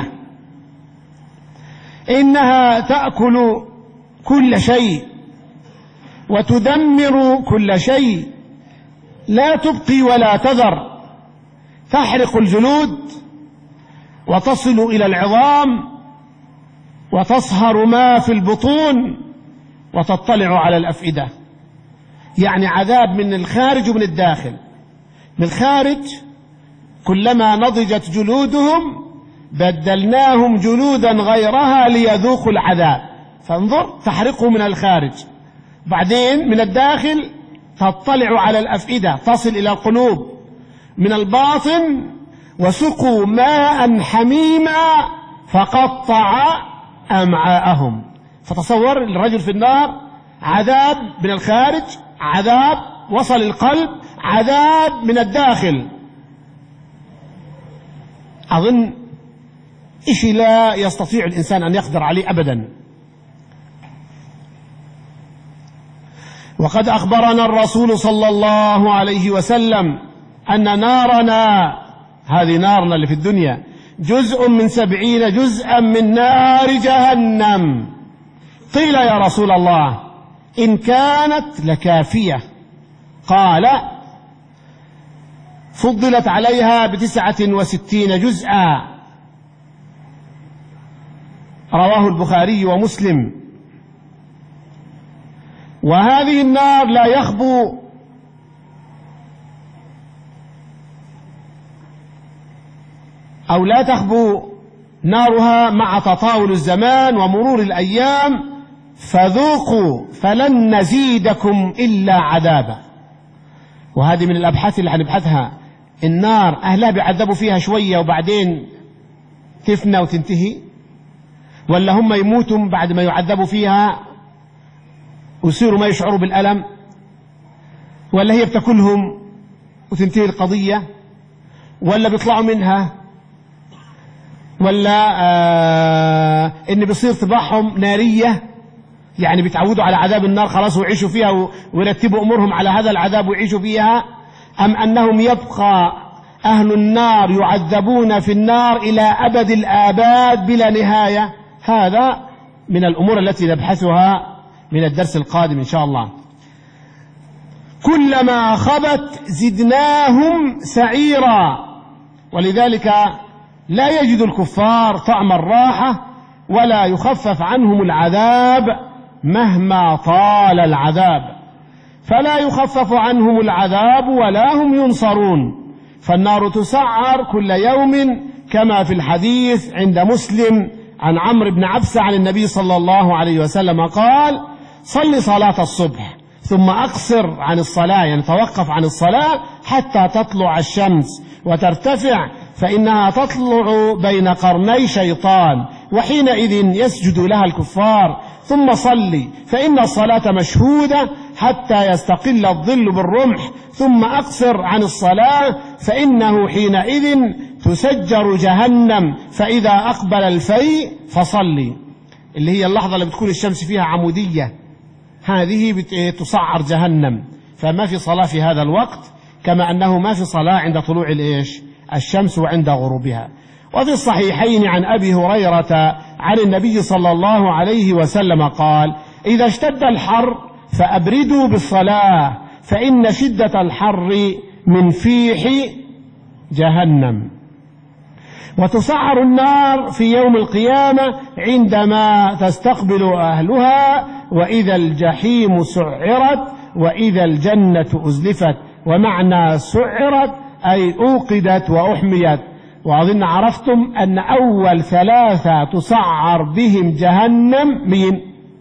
إنها تأكل كل شيء وتدمر كل شيء، لا تبقي ولا تذر، تحرق الجلود وتصل إلى العظام وتصهر ما في البطون وتطلع على الأفئدة. يعني عذاب من الخارج ومن الداخل. من الخارج كلما نضجت جلودهم بدلناهم جلودا غيرها ليذوقوا العذاب، فانظر تحرقه من الخارج. بعدين من الداخل تطلع على الأفئدة تصل إلى القلوب. من الباطن وسقوا ماء حميما فقطع أمعاءهم. فتصور الرجل في النار، عذاب من الخارج، عذاب وصل القلب، عذاب من الداخل. أظن إشي لا يستطيع الإنسان أن يقدر عليه أبدا. وقد أخبرنا الرسول صلى الله عليه وسلم أن نارنا، هذه نارنا اللي في الدنيا، جزء من سبعين جزءا من نار جهنم. قيل يا رسول الله إن كانت لكافية؟ قال فضلت عليها بتسعة وستين جزءا. رواه البخاري ومسلم. وهذه النار لا يخبو أو لا تخبو نارها مع تطاول الزمان ومرور الأيام، فذوقوا فلن نزيدكم إلا عذابا. وهذه من الأبحاث اللي هنبحثها. النار أهلها بيعذبوا فيها شوية وبعدين تفنى وتنتهي، ولا هم يموتوا بعد ما يعذبوا فيها ويصيروا ما يشعروا بالألم، ولا هي بتاكلهم وتنتهي القضية، ولا بيطلعوا منها، ولا آه إن بيصير طباعهم نارية، يعني بيتعودوا على عذاب النار خلاص ويعيشوا فيها ويرتبوا أمورهم على هذا العذاب ويعيشوا فيها، أم أنهم يبقى أهل النار يعذبون في النار إلى أبد الآباد بلا نهاية؟ هذا من الأمور التي نبحثها من الدرس القادم إن شاء الله. كلما خبت زدناهم سعيرا. ولذلك لا يجد الكفار طعم الراحة ولا يخفف عنهم العذاب مهما طال العذاب، فلا يخفف عنهم العذاب ولا هم ينصرون. فالنار تسعر كل يوم كما في الحديث عند مسلم عن عمرو بن عبسة عن النبي صلى الله عليه وسلم قال: صل صلاة الصبح ثم أقصر عن الصلاة، يعني توقف عن الصلاة حتى تطلع الشمس وترتفع، فإنها تطلع بين قرني شيطان، وحينئذ يسجد لها الكفار. ثم صلي فإن الصلاة مشهودة حتى يستقل الظل بالرمح، ثم أقصر عن الصلاة فإنه حينئذ تسجر جهنم، فإذا أقبل الفيء فصلي، اللي هي اللحظة اللي بتكون الشمس فيها عمودية، هذه تسعر جهنم. فما في صلاة في هذا الوقت، كما أنه ما في صلاة عند طلوع الإيش الشمس وعند غروبها. وفي الصحيحين عن أبي هريرة عن النبي صلى الله عليه وسلم قال: إذا اشتد الحر فأبردوا بالصلاة، فإن شدة الحر من فيح جهنم. وتسعر النار في يوم القيامة عندما تستقبل أهلها، وإذا الجحيم سعرت وإذا الجنة أزلفت. ومعنى سعرت أي أوقدت وأحميت. وأظن عرفتم أن أول ثلاثة تسعر بهم جهنم مين؟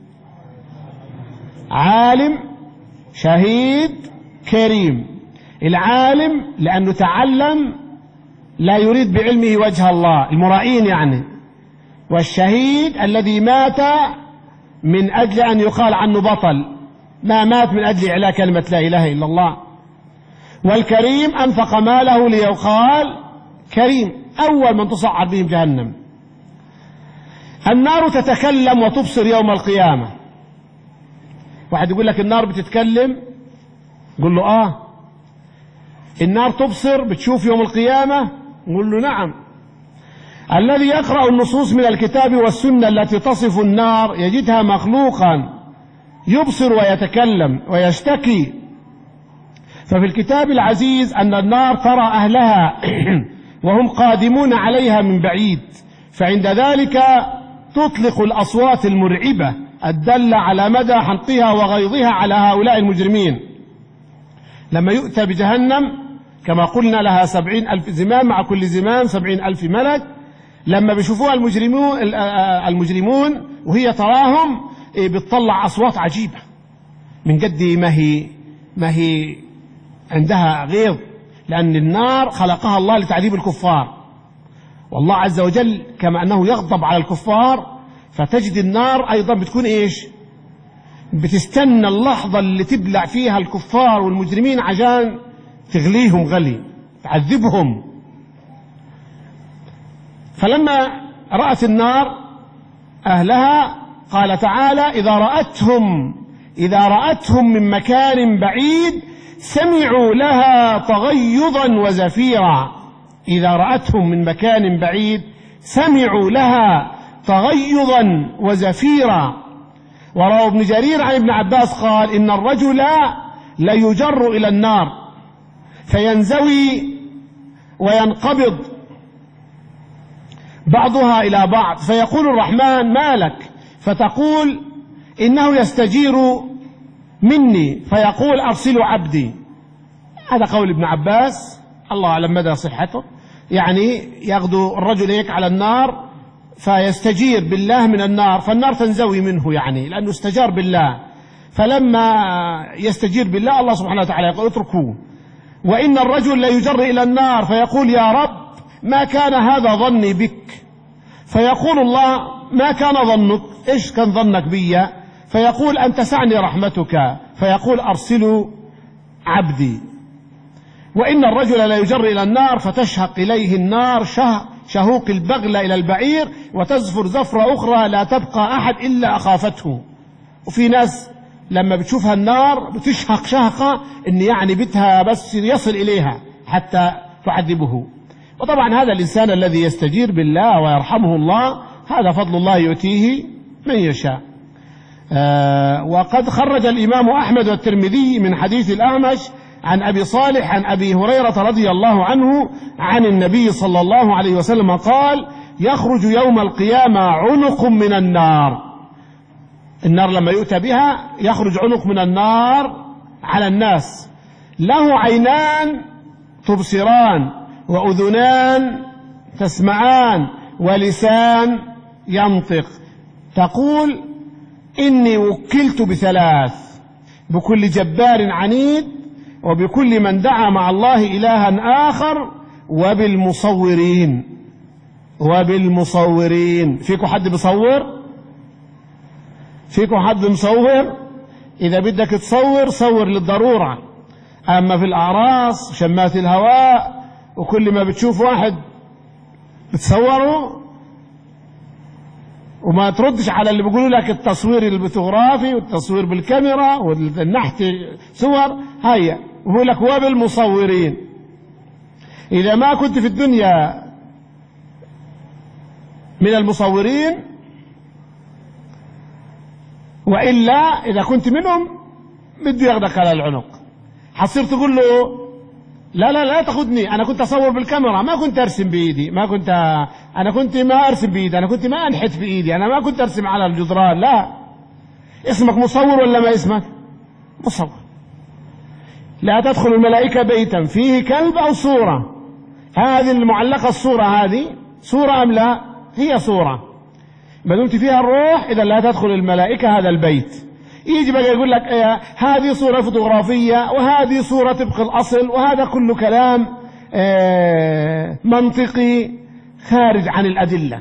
عالم، شهيد، كريم. العالم لأنه تعلم لا يريد بعلمه وجه الله، المرائين يعني. والشهيد الذي مات من أجل أن يقال عنه بطل، ما مات من أجل إعلاء كلمة لا إله إلا الله. والكريم أنفق ماله ليقال كريم، أول من تصعد بهم جهنم. النار تتكلم وتبصر يوم القيامة. واحد يقول لك النار بتتكلم، قل له آه. النار تبصر، بتشوف يوم القيامة، قل له نعم. الذي يقرأ النصوص من الكتاب والسنة التي تصف النار يجدها مخلوقا يبصر ويتكلم ويشتكي. ففي الكتاب العزيز أن النار ترى أهلها وهم قادمون عليها من بعيد، فعند ذلك تطلق الأصوات المرعبة الدالة على مدى حنقها وغيظها على هؤلاء المجرمين. لما يؤتى بجهنم كما قلنا لها سبعين ألف زمام، مع كل زمام سبعين ألف ملك. لما بيشوفوها المجرمون المجرمون وهي تراهم بتطلع أصوات عجيبة من قد ما هي ما هي عندها غيظ، لأن النار خلقها الله لتعذيب الكفار، والله عز وجل كما أنه يغضب على الكفار، فتجد النار أيضا بتكون إيش؟ بتستنى اللحظة اللي تبلع فيها الكفار والمجرمين عشان تغليهم غلي، تعذبهم. فلما رأت النار أهلها قال تعالى: إذا رأتهم إذا رأتهم من مكان بعيد سمعوا لها تغيظا وزفيرا. إذا رأتهم من مكان بعيد سمعوا لها تغيظا وزفيرا. وروى ابن جرير عن ابن عباس قال: إن الرجل لا يجر إلى النار فينزوي وينقبض بعضها إلى بعض، فيقول الرحمن: ما لك؟ فتقول: إنه يستجير مني، فيقول: أرسلوا عبدي. هذا قول ابن عباس، الله أعلم مدى صحته. يعني يغدو الرجل هيك على النار فيستجير بالله من النار، فالنار تنزوي منه، يعني لأنه استجار بالله. فلما يستجير بالله الله سبحانه وتعالى يقول: اتركوه. وإن الرجل لا يجر إلى النار فيقول: يا رب ما كان هذا ظني بك. فيقول الله: ما كان ظنك؟ إيش كان ظنك بي؟ فيقول: أن تسعني رحمتك. فيقول: أرسلوا عبدي. وإن الرجل لا يجر إلى النار فتشهق إليه النار شهوق البغل إلى البعير، وتزفر زفرة أخرى لا تبقى أحد إلا أخافته. وفي ناس لما بتشوفها النار بتشهق شهقة إن يعني بدها بس يصل إليها حتى تعذبه. وطبعا هذا الإنسان الذي يستجير بالله ويرحمه الله، هذا فضل الله يؤتيه من يشاء. آه وقد خرج الإمام أحمد والترمذي من حديث الأعمش عن أبي صالح عن أبي هريرة رضي الله عنه عن النبي صلى الله عليه وسلم قال: يخرج يوم القيامة عنق من النار. النار لما يؤتى بها يخرج عنق من النار على الناس، له عينان تبصران وأذنان تسمعان ولسان ينطق. تقول: إني وكلت بثلاث: بكل جبار عنيد، وبكل من دعا مع الله إلها آخر، وبالمصورين. وبالمصورين فيكم حد بيصور؟ فيكم حد مصور؟ إذا بدك تصور صور للضرورة، أما في الأعراس شمات الهواء وكل ما بتشوف واحد بتصوره وما تردش على اللي بيقولوا لك التصوير الفوتوغرافي والتصوير بالكاميرا والنحت صور، هيا وبيقول لك وبالمصورين. إذا ما كنت في الدنيا من المصورين، وإلا إذا كنت منهم بده ياخدك على العنق، حصير تقول له: لا لا لا تاخذني، أنا كنت أصور بالكاميرا، ما كنت أرسم بإيدي، ما كنت أنا كنت ما أرسم بإيدي، أنا كنت ما أنحت بإيدي، أنا ما كنت أرسم على الجدران. لا، اسمك مصور ولا ما اسمك مصور. لا تدخل الملائكة بيتا فيه كلب أو صورة. هذه المعلقة الصورة هذه صورة أم لا؟ هي صورة، ما دمت فيها الروح إذا لا تدخل الملائكة هذا البيت. يجي بقى يقول لك إيه، هذه صورة فوتوغرافية وهذه صورة طبق الأصل، وهذا كله كلام إيه منطقي خارج عن الأدلة.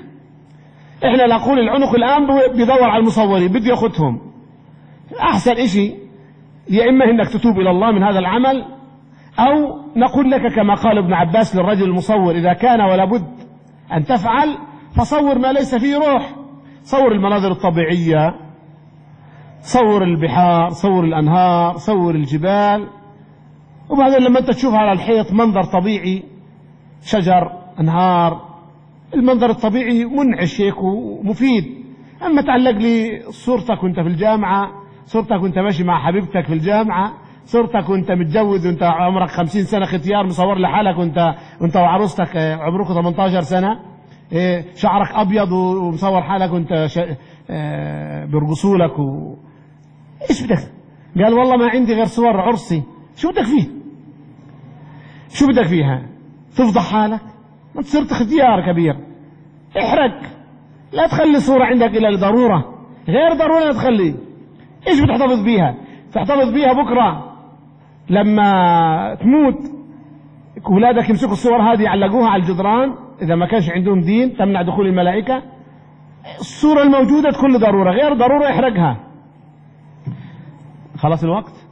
إحنا نقول العنق الآن بيدور على المصورين، بده ياخذهم. أحسن إشي يا إما إنك تتوب إلى الله من هذا العمل، أو نقول لك كما قال ابن عباس للرجل المصور: إذا كان ولا بد أن تفعل فصور ما ليس فيه روح. صور المناظر الطبيعية، صور البحار، صور الأنهار، صور الجبال. وبعدين لما أنت تشوف على الحيط منظر طبيعي، شجر، أنهار، المنظر الطبيعي منعش هيك ومفيد. أما تعلق لي صورتك وانت في الجامعة، صورتك وانت ماشي مع حبيبتك في الجامعة، صورتك وانت متجوز وانت عمرك خمسين سنة ختيار مصور لحالك وانت وانت وعروستك عمركم ثمانية عشر سنة، شعرك أبيض ومصور حالك وانت بيرقصوا لك و... ايش بدك؟ قال والله ما عندي غير صور عرسي. شو بدك فيه؟ شو بدك فيها؟ تفضح حالك؟ ما صرت ختيار كبير، احرق. لا تخلي صورة عندك إلا لضرورة، غير ضرورة لا تخلي. ايش بتحتفظ بيها؟ تحتفظ بيها بكرة لما تموت أولادك يمسكوا الصور هذه يعلقوها على الجدران، إذا ما كانش عندهم دين تمنع دخول الملائكة. الصورة الموجودة تكون لضرورة، غير ضرورة احرقها. خلاص الوقت.